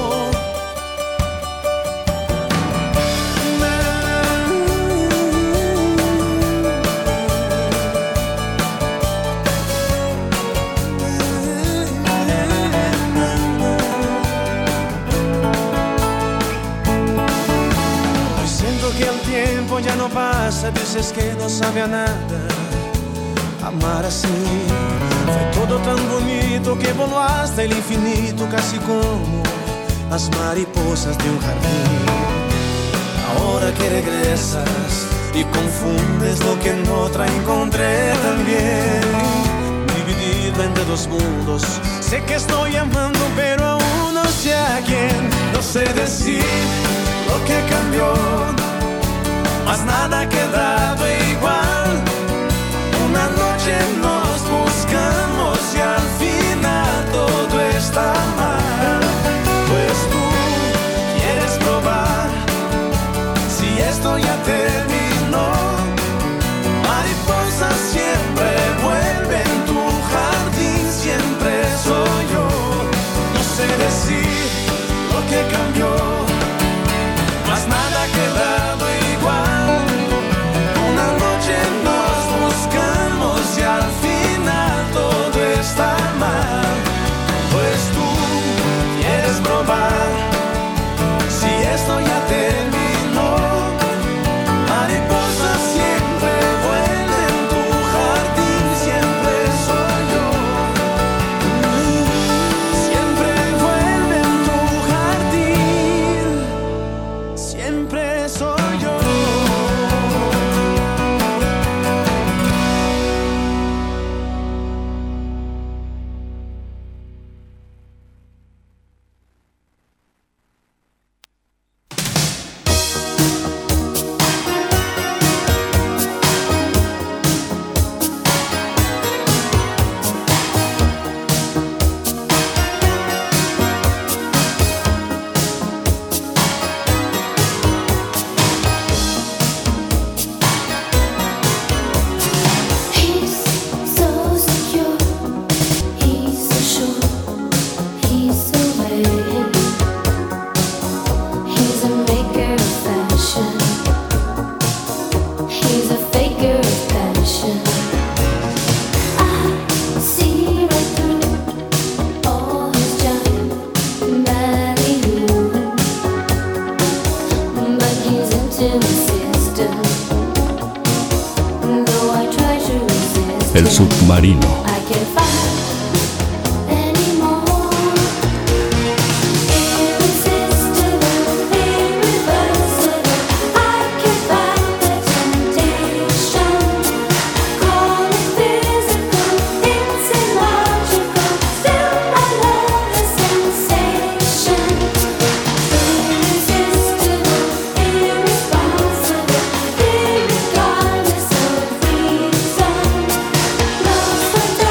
Ya no pasa, dices que no sabe a nada. Amar así fue todo tan bonito que voló hasta el infinito, casi como las mariposas de un jardín. Ahora que regresas y confundes lo que en otra encontré también. Dividido entre dos mundos, sé que estoy amando pero aún no sé a quién. No sé decir lo que cambió, mas nada ha quedado igual. Una noche nos buscamos y al final todo está mal. Pues tú quieres probar si esto ya terminó. Mariposa siempre vuelve en tu jardín, siempre soy yo. No sé decir lo que cambió, mas nada ha quedado igual. Una noche nos buscamos y al final todo está mal. Pues tú quieres probar si esto ya terminó. Mariposa siempre vuelve en tu jardín, siempre soy yo. Siempre vuelve en tu jardín, siempre soy yo. El submarino. Sometimes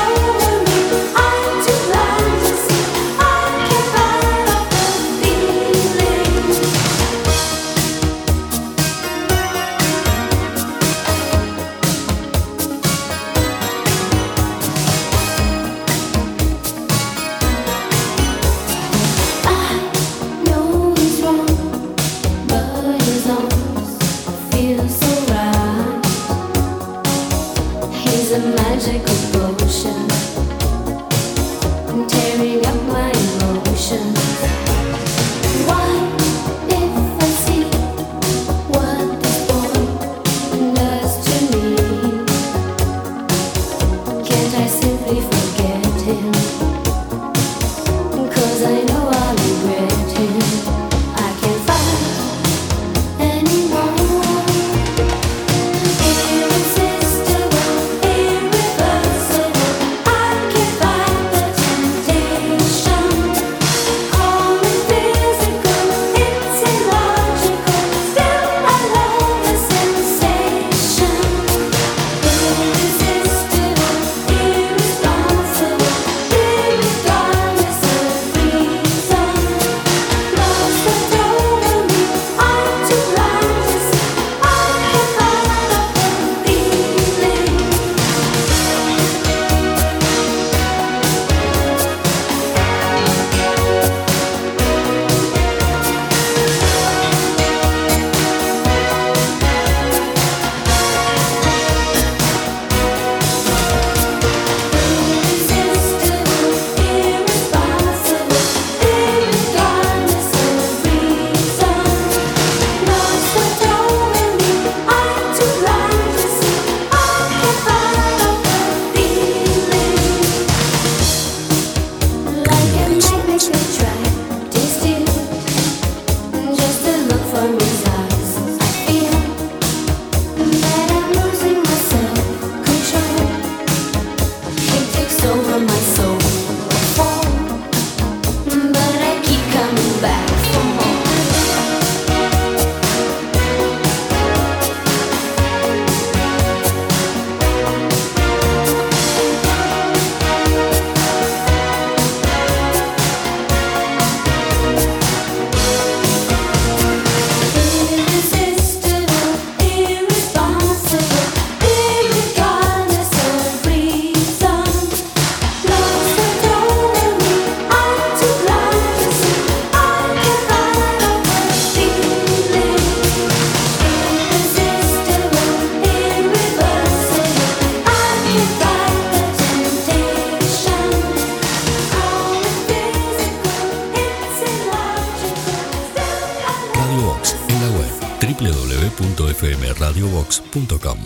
doble u doble u doble u punto f m radio box punto com.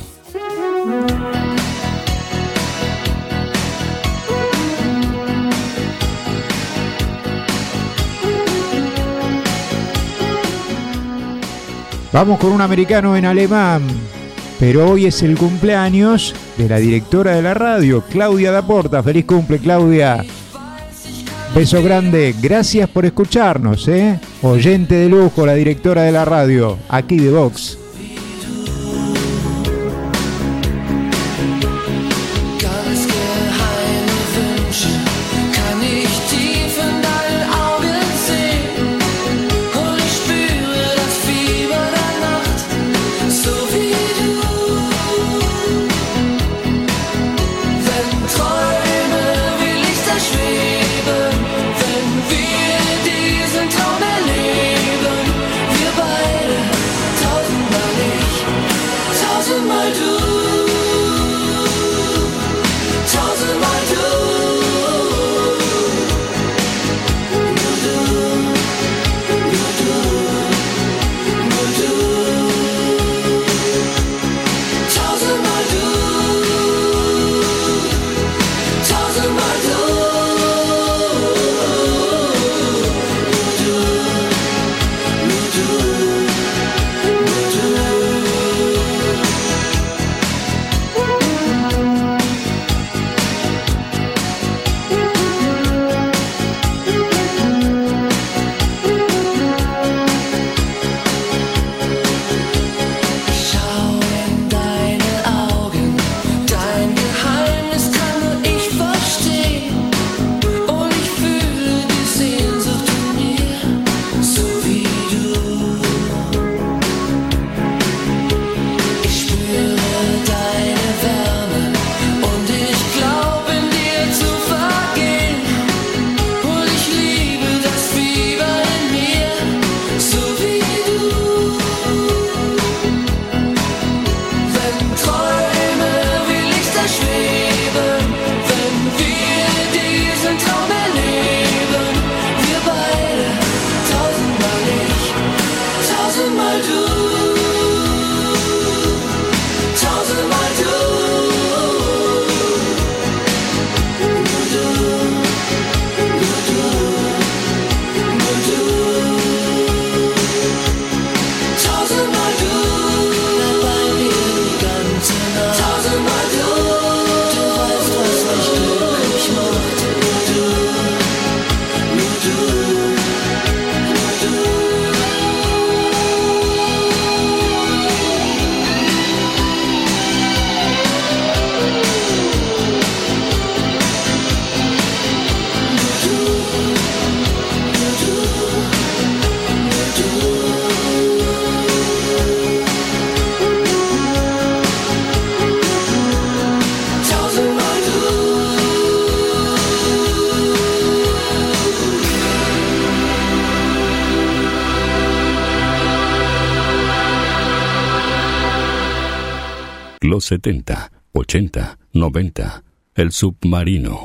Vamos con un americano en alemán, pero hoy es el cumpleaños de la directora de la radio, Claudia Daporta. Feliz cumple, Claudia. Beso grande, gracias por escucharnos, ¿eh? Oyente de lujo, la directora de la radio, aquí de Vox. Tausendmal los setenta, ochenta, noventa. El Submarino.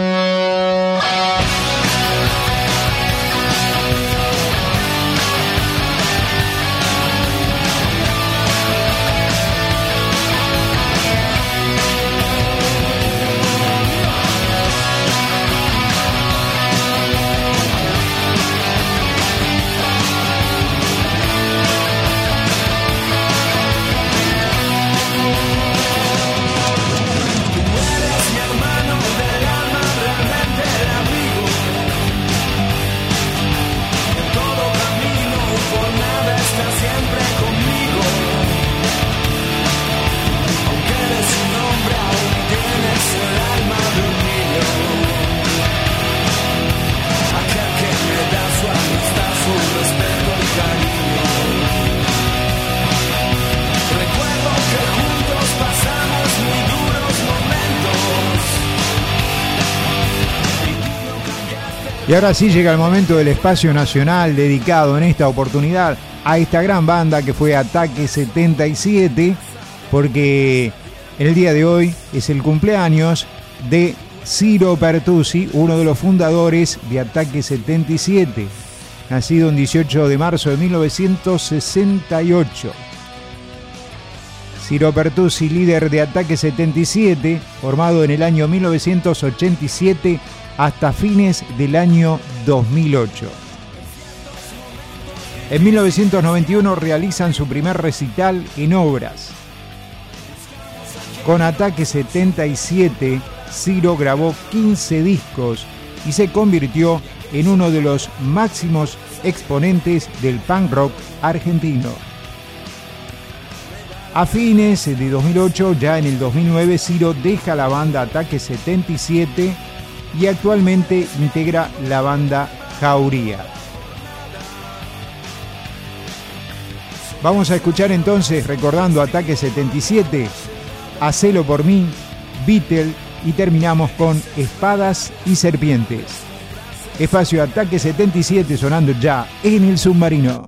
Y ahora sí llega el momento del espacio nacional dedicado en esta oportunidad a esta gran banda que fue Ataque setenta y siete, porque el día de hoy es el cumpleaños de Ciro Pertusi, uno de los fundadores de Ataque setenta y siete, nacido el dieciocho de marzo de mil novecientos sesenta y ocho. Ciro Pertusi, líder de Ataque setenta y siete, formado en el año mil novecientos ochenta y siete hasta fines del año dos mil ocho. En mil novecientos noventa y uno realizan su primer recital en Obras. Con Ataque setenta y siete, Ciro grabó quince discos y se convirtió en uno de los máximos exponentes del punk rock argentino. A fines de dos mil ocho, ya en el dos mil nueve, Ciro deja la banda Ataque setenta y siete y actualmente integra la banda Jauría. Vamos a escuchar entonces, recordando Ataque setenta y siete, Hacelo por mí, Beatle, y terminamos con Espadas y Serpientes. Espacio Ataque setenta y siete sonando ya en el Submarino.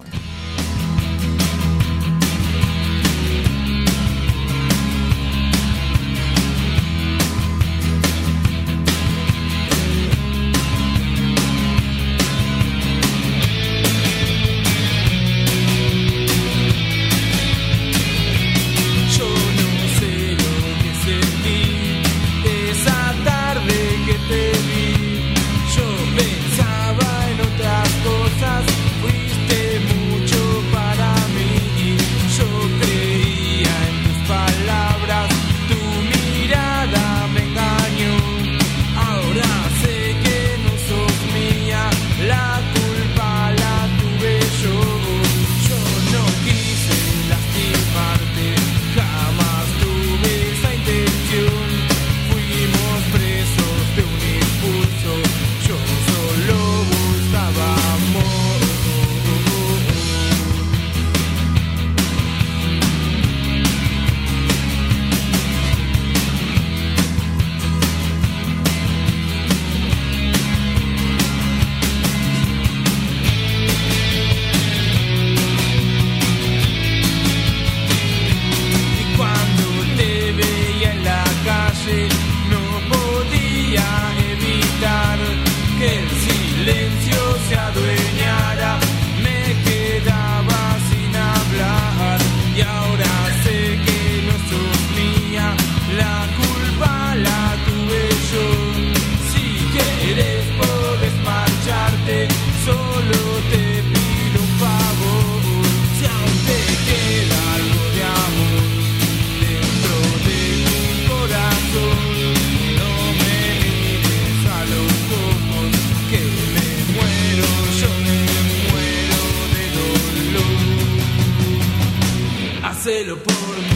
Hacelo por mí.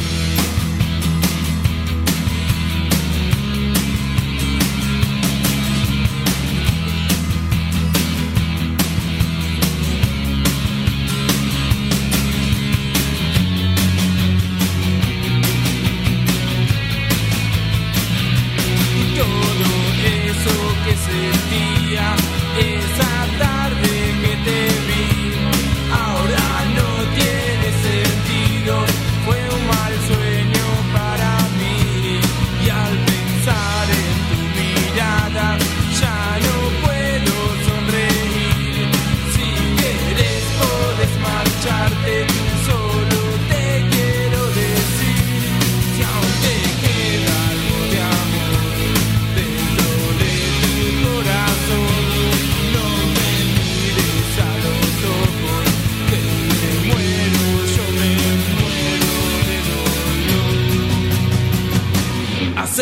Sentía esa tarde que te vi, ahora no tiene sentido, fue un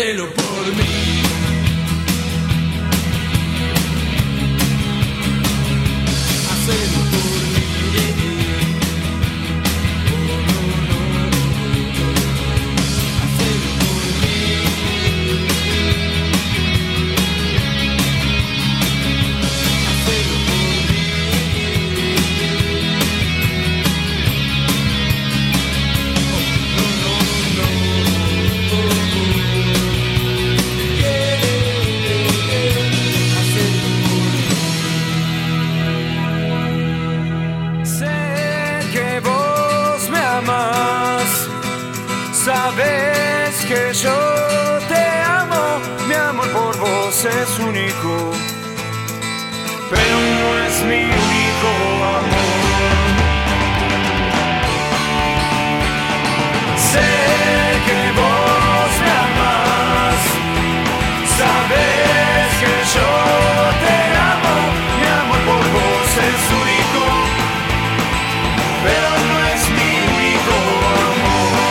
hacelo por mí. Hacelo por mí. Sabes que yo te amo, mi amor por vos es único, pero no es mi único amor. Sé que vos me amás, sabes que yo te amo, mi amor por vos es único, pero no es mi único amor.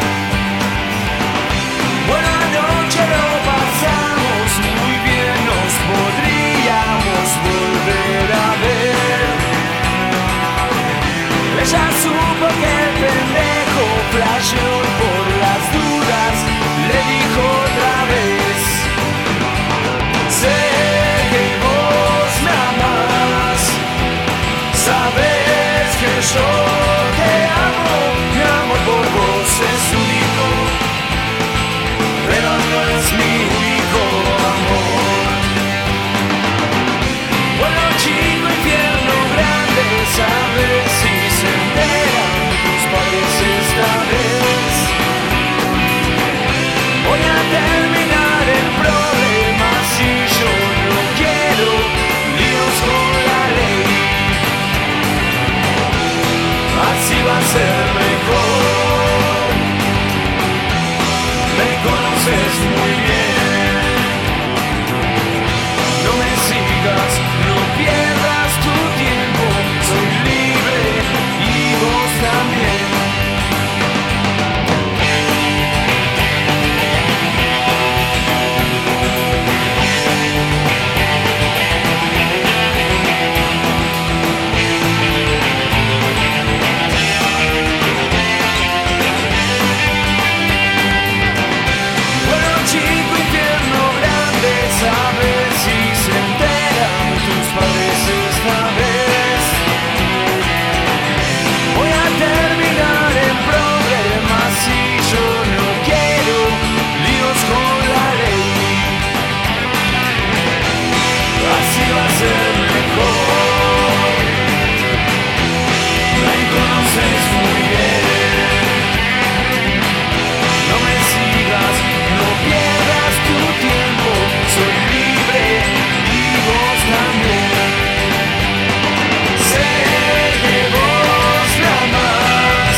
Buena noche, lo pasamos muy bien, nos podríamos volver a ver. Ella supo que el pendejo flasheó por las dudas, le dijo otra vez. Sé que vos me amás, sabes que yo te amo, mi amor por vos es único, pero no es mi único amor. Bueno, chico, infierno grande, sabes si se enteran tus padres esta vez. Voy a terminar el problema si yo no quiero líos con la ley. Así va a ser mejor. Me conoces muy bien. No me sigas, no pierdas tu tiempo. Soy libre y vos también. Bueno, chico, infierno grande, sabes si se enteran tus padres esta vez. Voy a terminar el problema si yo no quiero líos con la ley. Así va a ser mejor. Me conoces muy bien. No me sigas, no pierdas tu tiempo. Soy libre y vos también. Sé que vos me amás,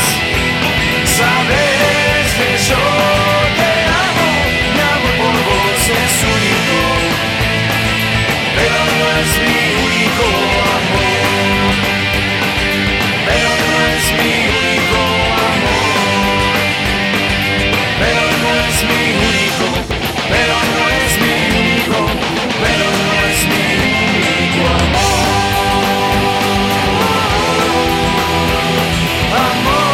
sabes que yo te amo, mi amor por vos es único, pero no es mi único amor, pero no es mi único amor, pero no es mi único, pero no es mi único, pero no es mi único amor. Amor.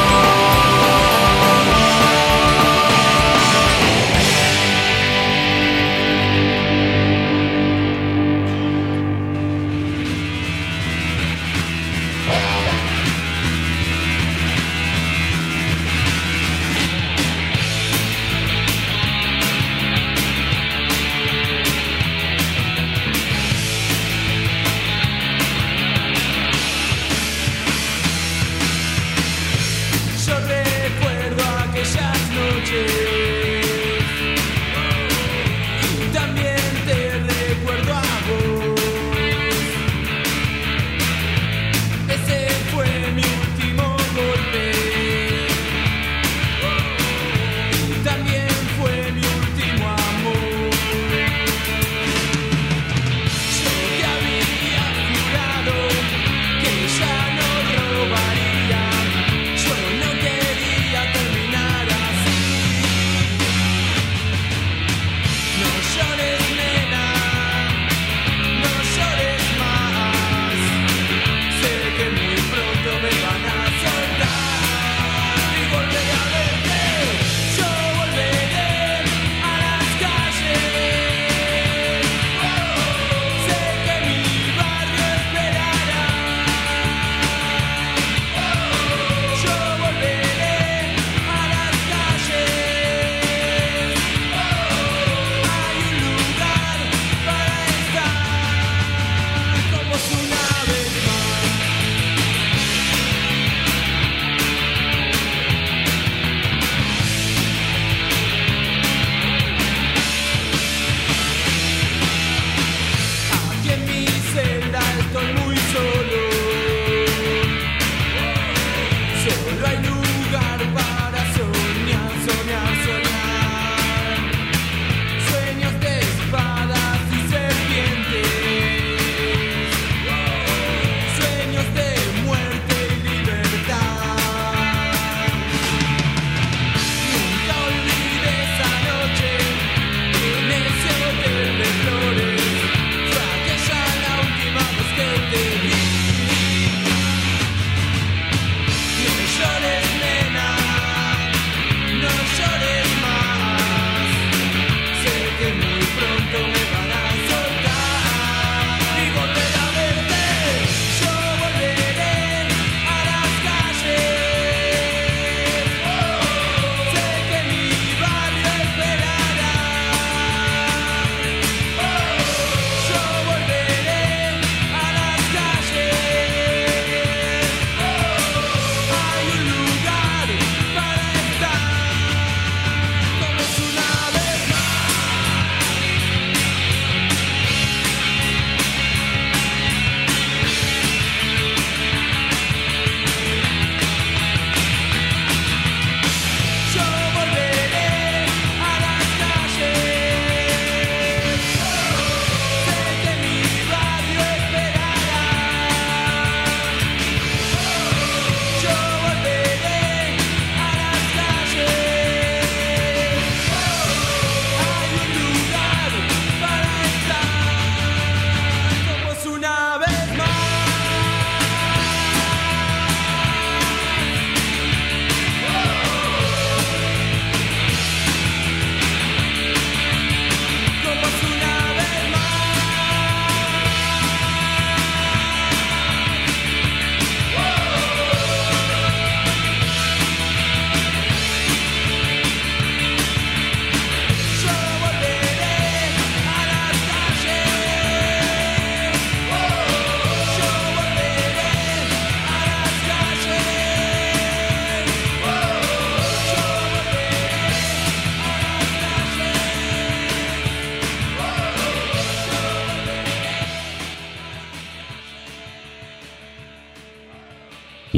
Yo recuerdo aquellas noches, también te recuerdo a vos. Ese fue mi último golpe, también fue mi último amor. Yo te había jurado que ya no robaría. Yo no quería terminar así.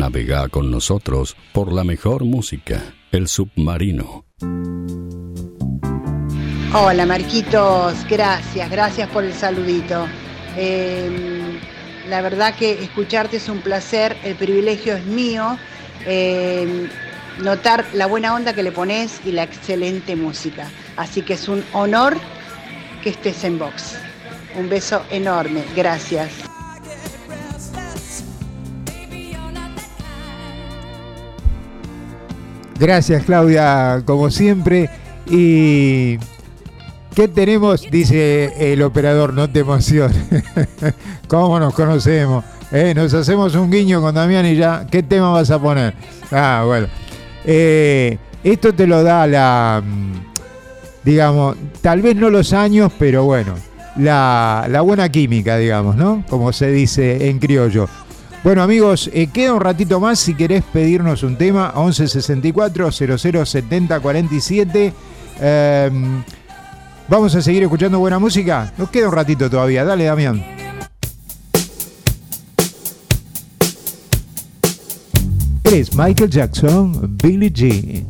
Navega con nosotros por la mejor música, El Submarino. Hola Marquitos, gracias, gracias por el saludito. Eh, la verdad que escucharte es un placer, el privilegio es mío. Eh, notar la buena onda que le pones y la excelente música. Así que es un honor que estés en Vox. Un beso enorme, gracias. Gracias Claudia, como siempre. ¿Y qué tenemos? Dice el operador, no te emociones. ¿Cómo nos conocemos? Eh, nos hacemos un guiño con Damián y ya, ¿qué tema vas a poner? Ah, bueno. Eh, esto te lo da la, digamos, tal vez no los años, pero bueno, la, la buena química, digamos, ¿no? Como se dice en criollo. Bueno amigos, eh, queda un ratito más si querés pedirnos un tema, once sesenta y cuatro cero cero setenta cuarenta y siete. Eh, vamos a seguir escuchando buena música. Nos queda un ratito todavía, dale Damián. Es Michael Jackson, Billie Jean.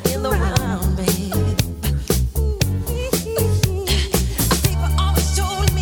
Told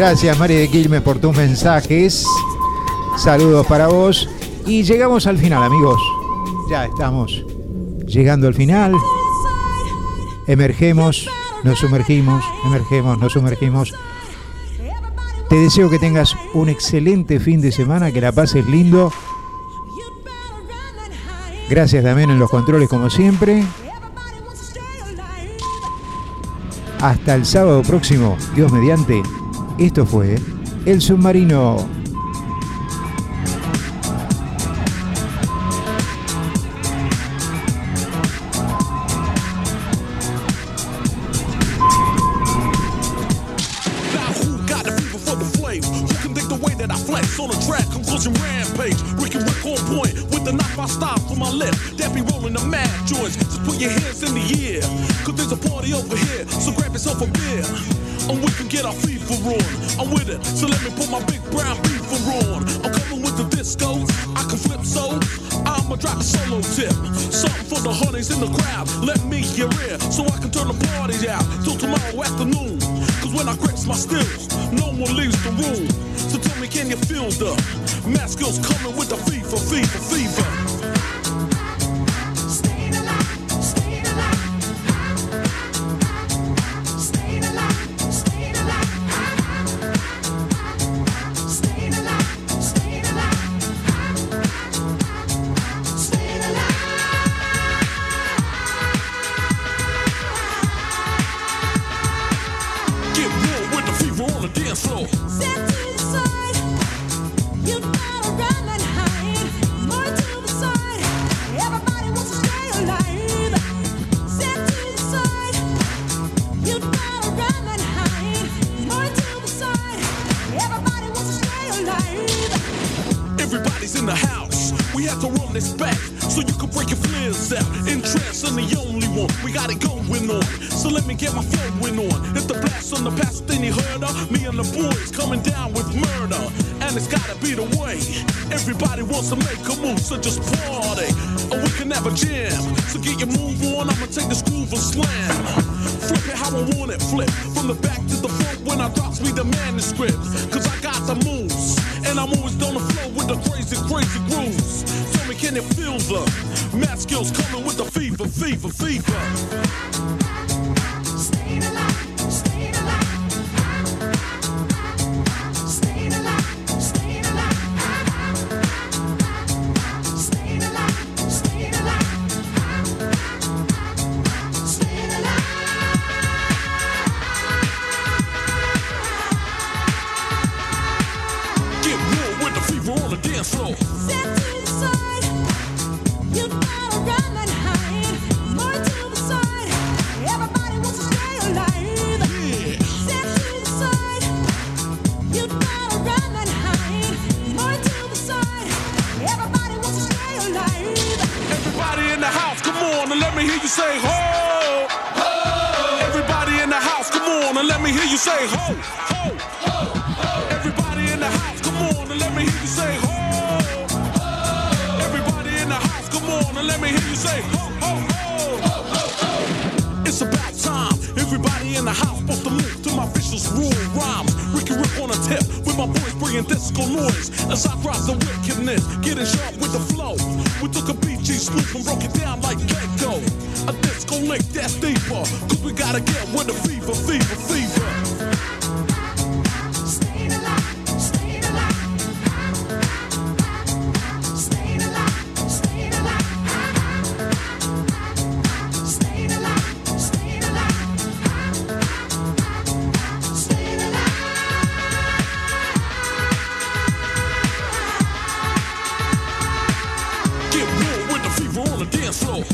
Gracias, Mari de Quilmes, por tus mensajes. Saludos para vos. Y llegamos al final, amigos. Ya estamos llegando al final. Emergemos, nos sumergimos, emergemos, nos sumergimos. Te deseo que tengas un excelente fin de semana, que la pases lindo. Gracias, Damián, en los controles, como siempre. Hasta el sábado próximo, Dios mediante. Esto fue El Submarino. On a track, conclusion rampage. Ricky Rick on point with the knife I stop for my left. That be rolling the mad joints. Just put your hands in the air. Cause there's a party over here, so grab yourself a beer. And we can get our FIFA on. I'm with it, so let me put my big brown beaver on. I'm coming with the disco, I can flip so. I'ma drop a solo tip. Something for the honeys in the crowd. Let me hear it, so I can turn the party out till tomorrow afternoon. Cause when I grips my stills, no one leaves the room. So tell me, can you feel the mask skills coming with the fever, fever, fever? Staying alive, staying alive. Staying alive, staying alive. Staying alive, staying alive. Staying alive. Get real with the fever on the dance floor. Everybody's in the house. We have to run this back so you can break your flares out. In trance, I'm the only one. We got it going on. So let me get my flowing on. If the blast on the past, then you heard her. Me and the boys coming down with murder. And it's gotta be the way. Everybody wants to make a move, so just party. Or we can have a jam. So get your move on, I'ma take this groove and slam. Flip it how I want it, flip. From the back to the front when I drops me the manuscript. Cause I got the moves. And I'm always on the flow with the crazy, crazy grooves. Tell me, can you feel the math skills coming with the fever, fever, fever? Staying alive, staying alive. Staying alive, staying alive. Staying alive, staying alive. Staying alive. Get real with the fever on the dance floor. Step to the side, you gotta run and hide. More to the side, everybody wants to stay alive. Yeah. Step to the side, you gotta run and hide. More to the side, everybody wants to stay alive. Everybody in the house, come on and let me hear you say ho. Ho. Everybody in the house, come on and let me hear you say ho. Ho. Everybody in the house, come on and let me hear you say ho. Everybody in the house, come on and let me hear you say ho, ho, ho. It's about time. Everybody in the house supposed to move to my vicious rule rhymes. Ricky Rip on a tip with my boys bringing disco noise. As I drop the wickedness, getting sharp with the flow. We took a B G swoop and broke it down like Gecko. A disco link that's deeper. Cause we gotta get with the fever, fever, fever. Staying alive, staying alive. Staying alive, staying alive. Staying alive, staying alive. Staying alive. Get real with the fever on the dance floor.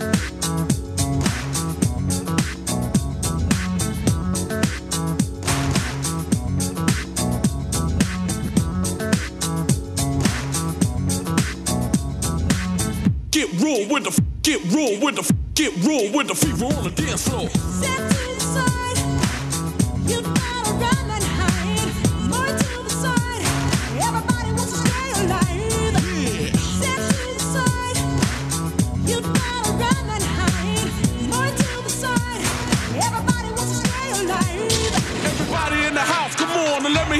Get raw with the get raw with the get raw with the fever on the dance floor. Step to the side, you gotta run and hide. More to the side, everybody wants to stay alive. Yeah. Step to the side, you gotta run and hide. More to the side, everybody wants to stay alive. Everybody in the house, come on and let me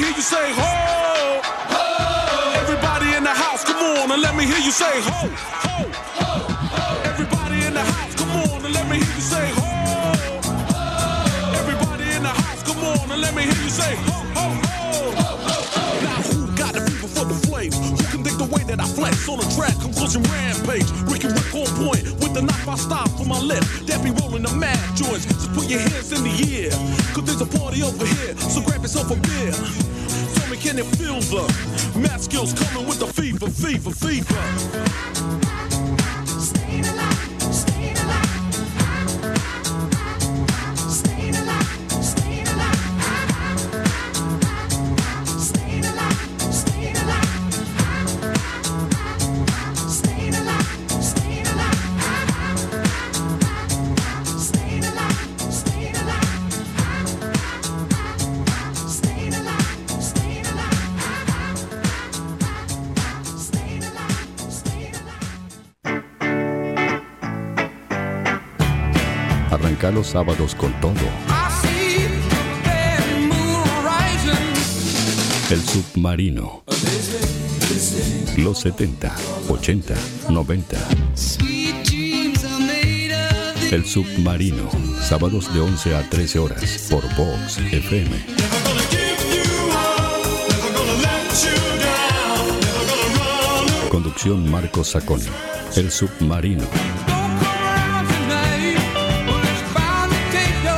me hear you say ho, ho, ho. Everybody in the house, come on and let me hear you say ho. Everybody in the house, come on and let me hear you say ho, ho, ho. Now who got the fever for the flames? Who can think the way that I flex on the track? Conclusion rampage. Ricky Rick on point with the knife I stop for my lip. That be rolling the mad joints. Just put your hands in the air. Cause there's a party over here. So grab yourself a beer. Tell me, can it feel the math skills coming with the fever, fever, fever? Staying alive, staying alive. Staying alive, staying alive. Staying alive, staying alive. Staying alive, staying alive. Staying alive, staying alive. Staying alive, staying alive. Staying alive, staying alive. Arranca los sábados con todo. El Submarino. Los setenta, ochenta, noventa. El Submarino. Sábados de once a trece horas por Vox F M. Conducción Marcos Sacconi. El Submarino.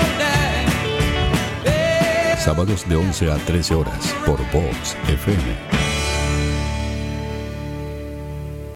Sábados de once a trece horas por Vox F M.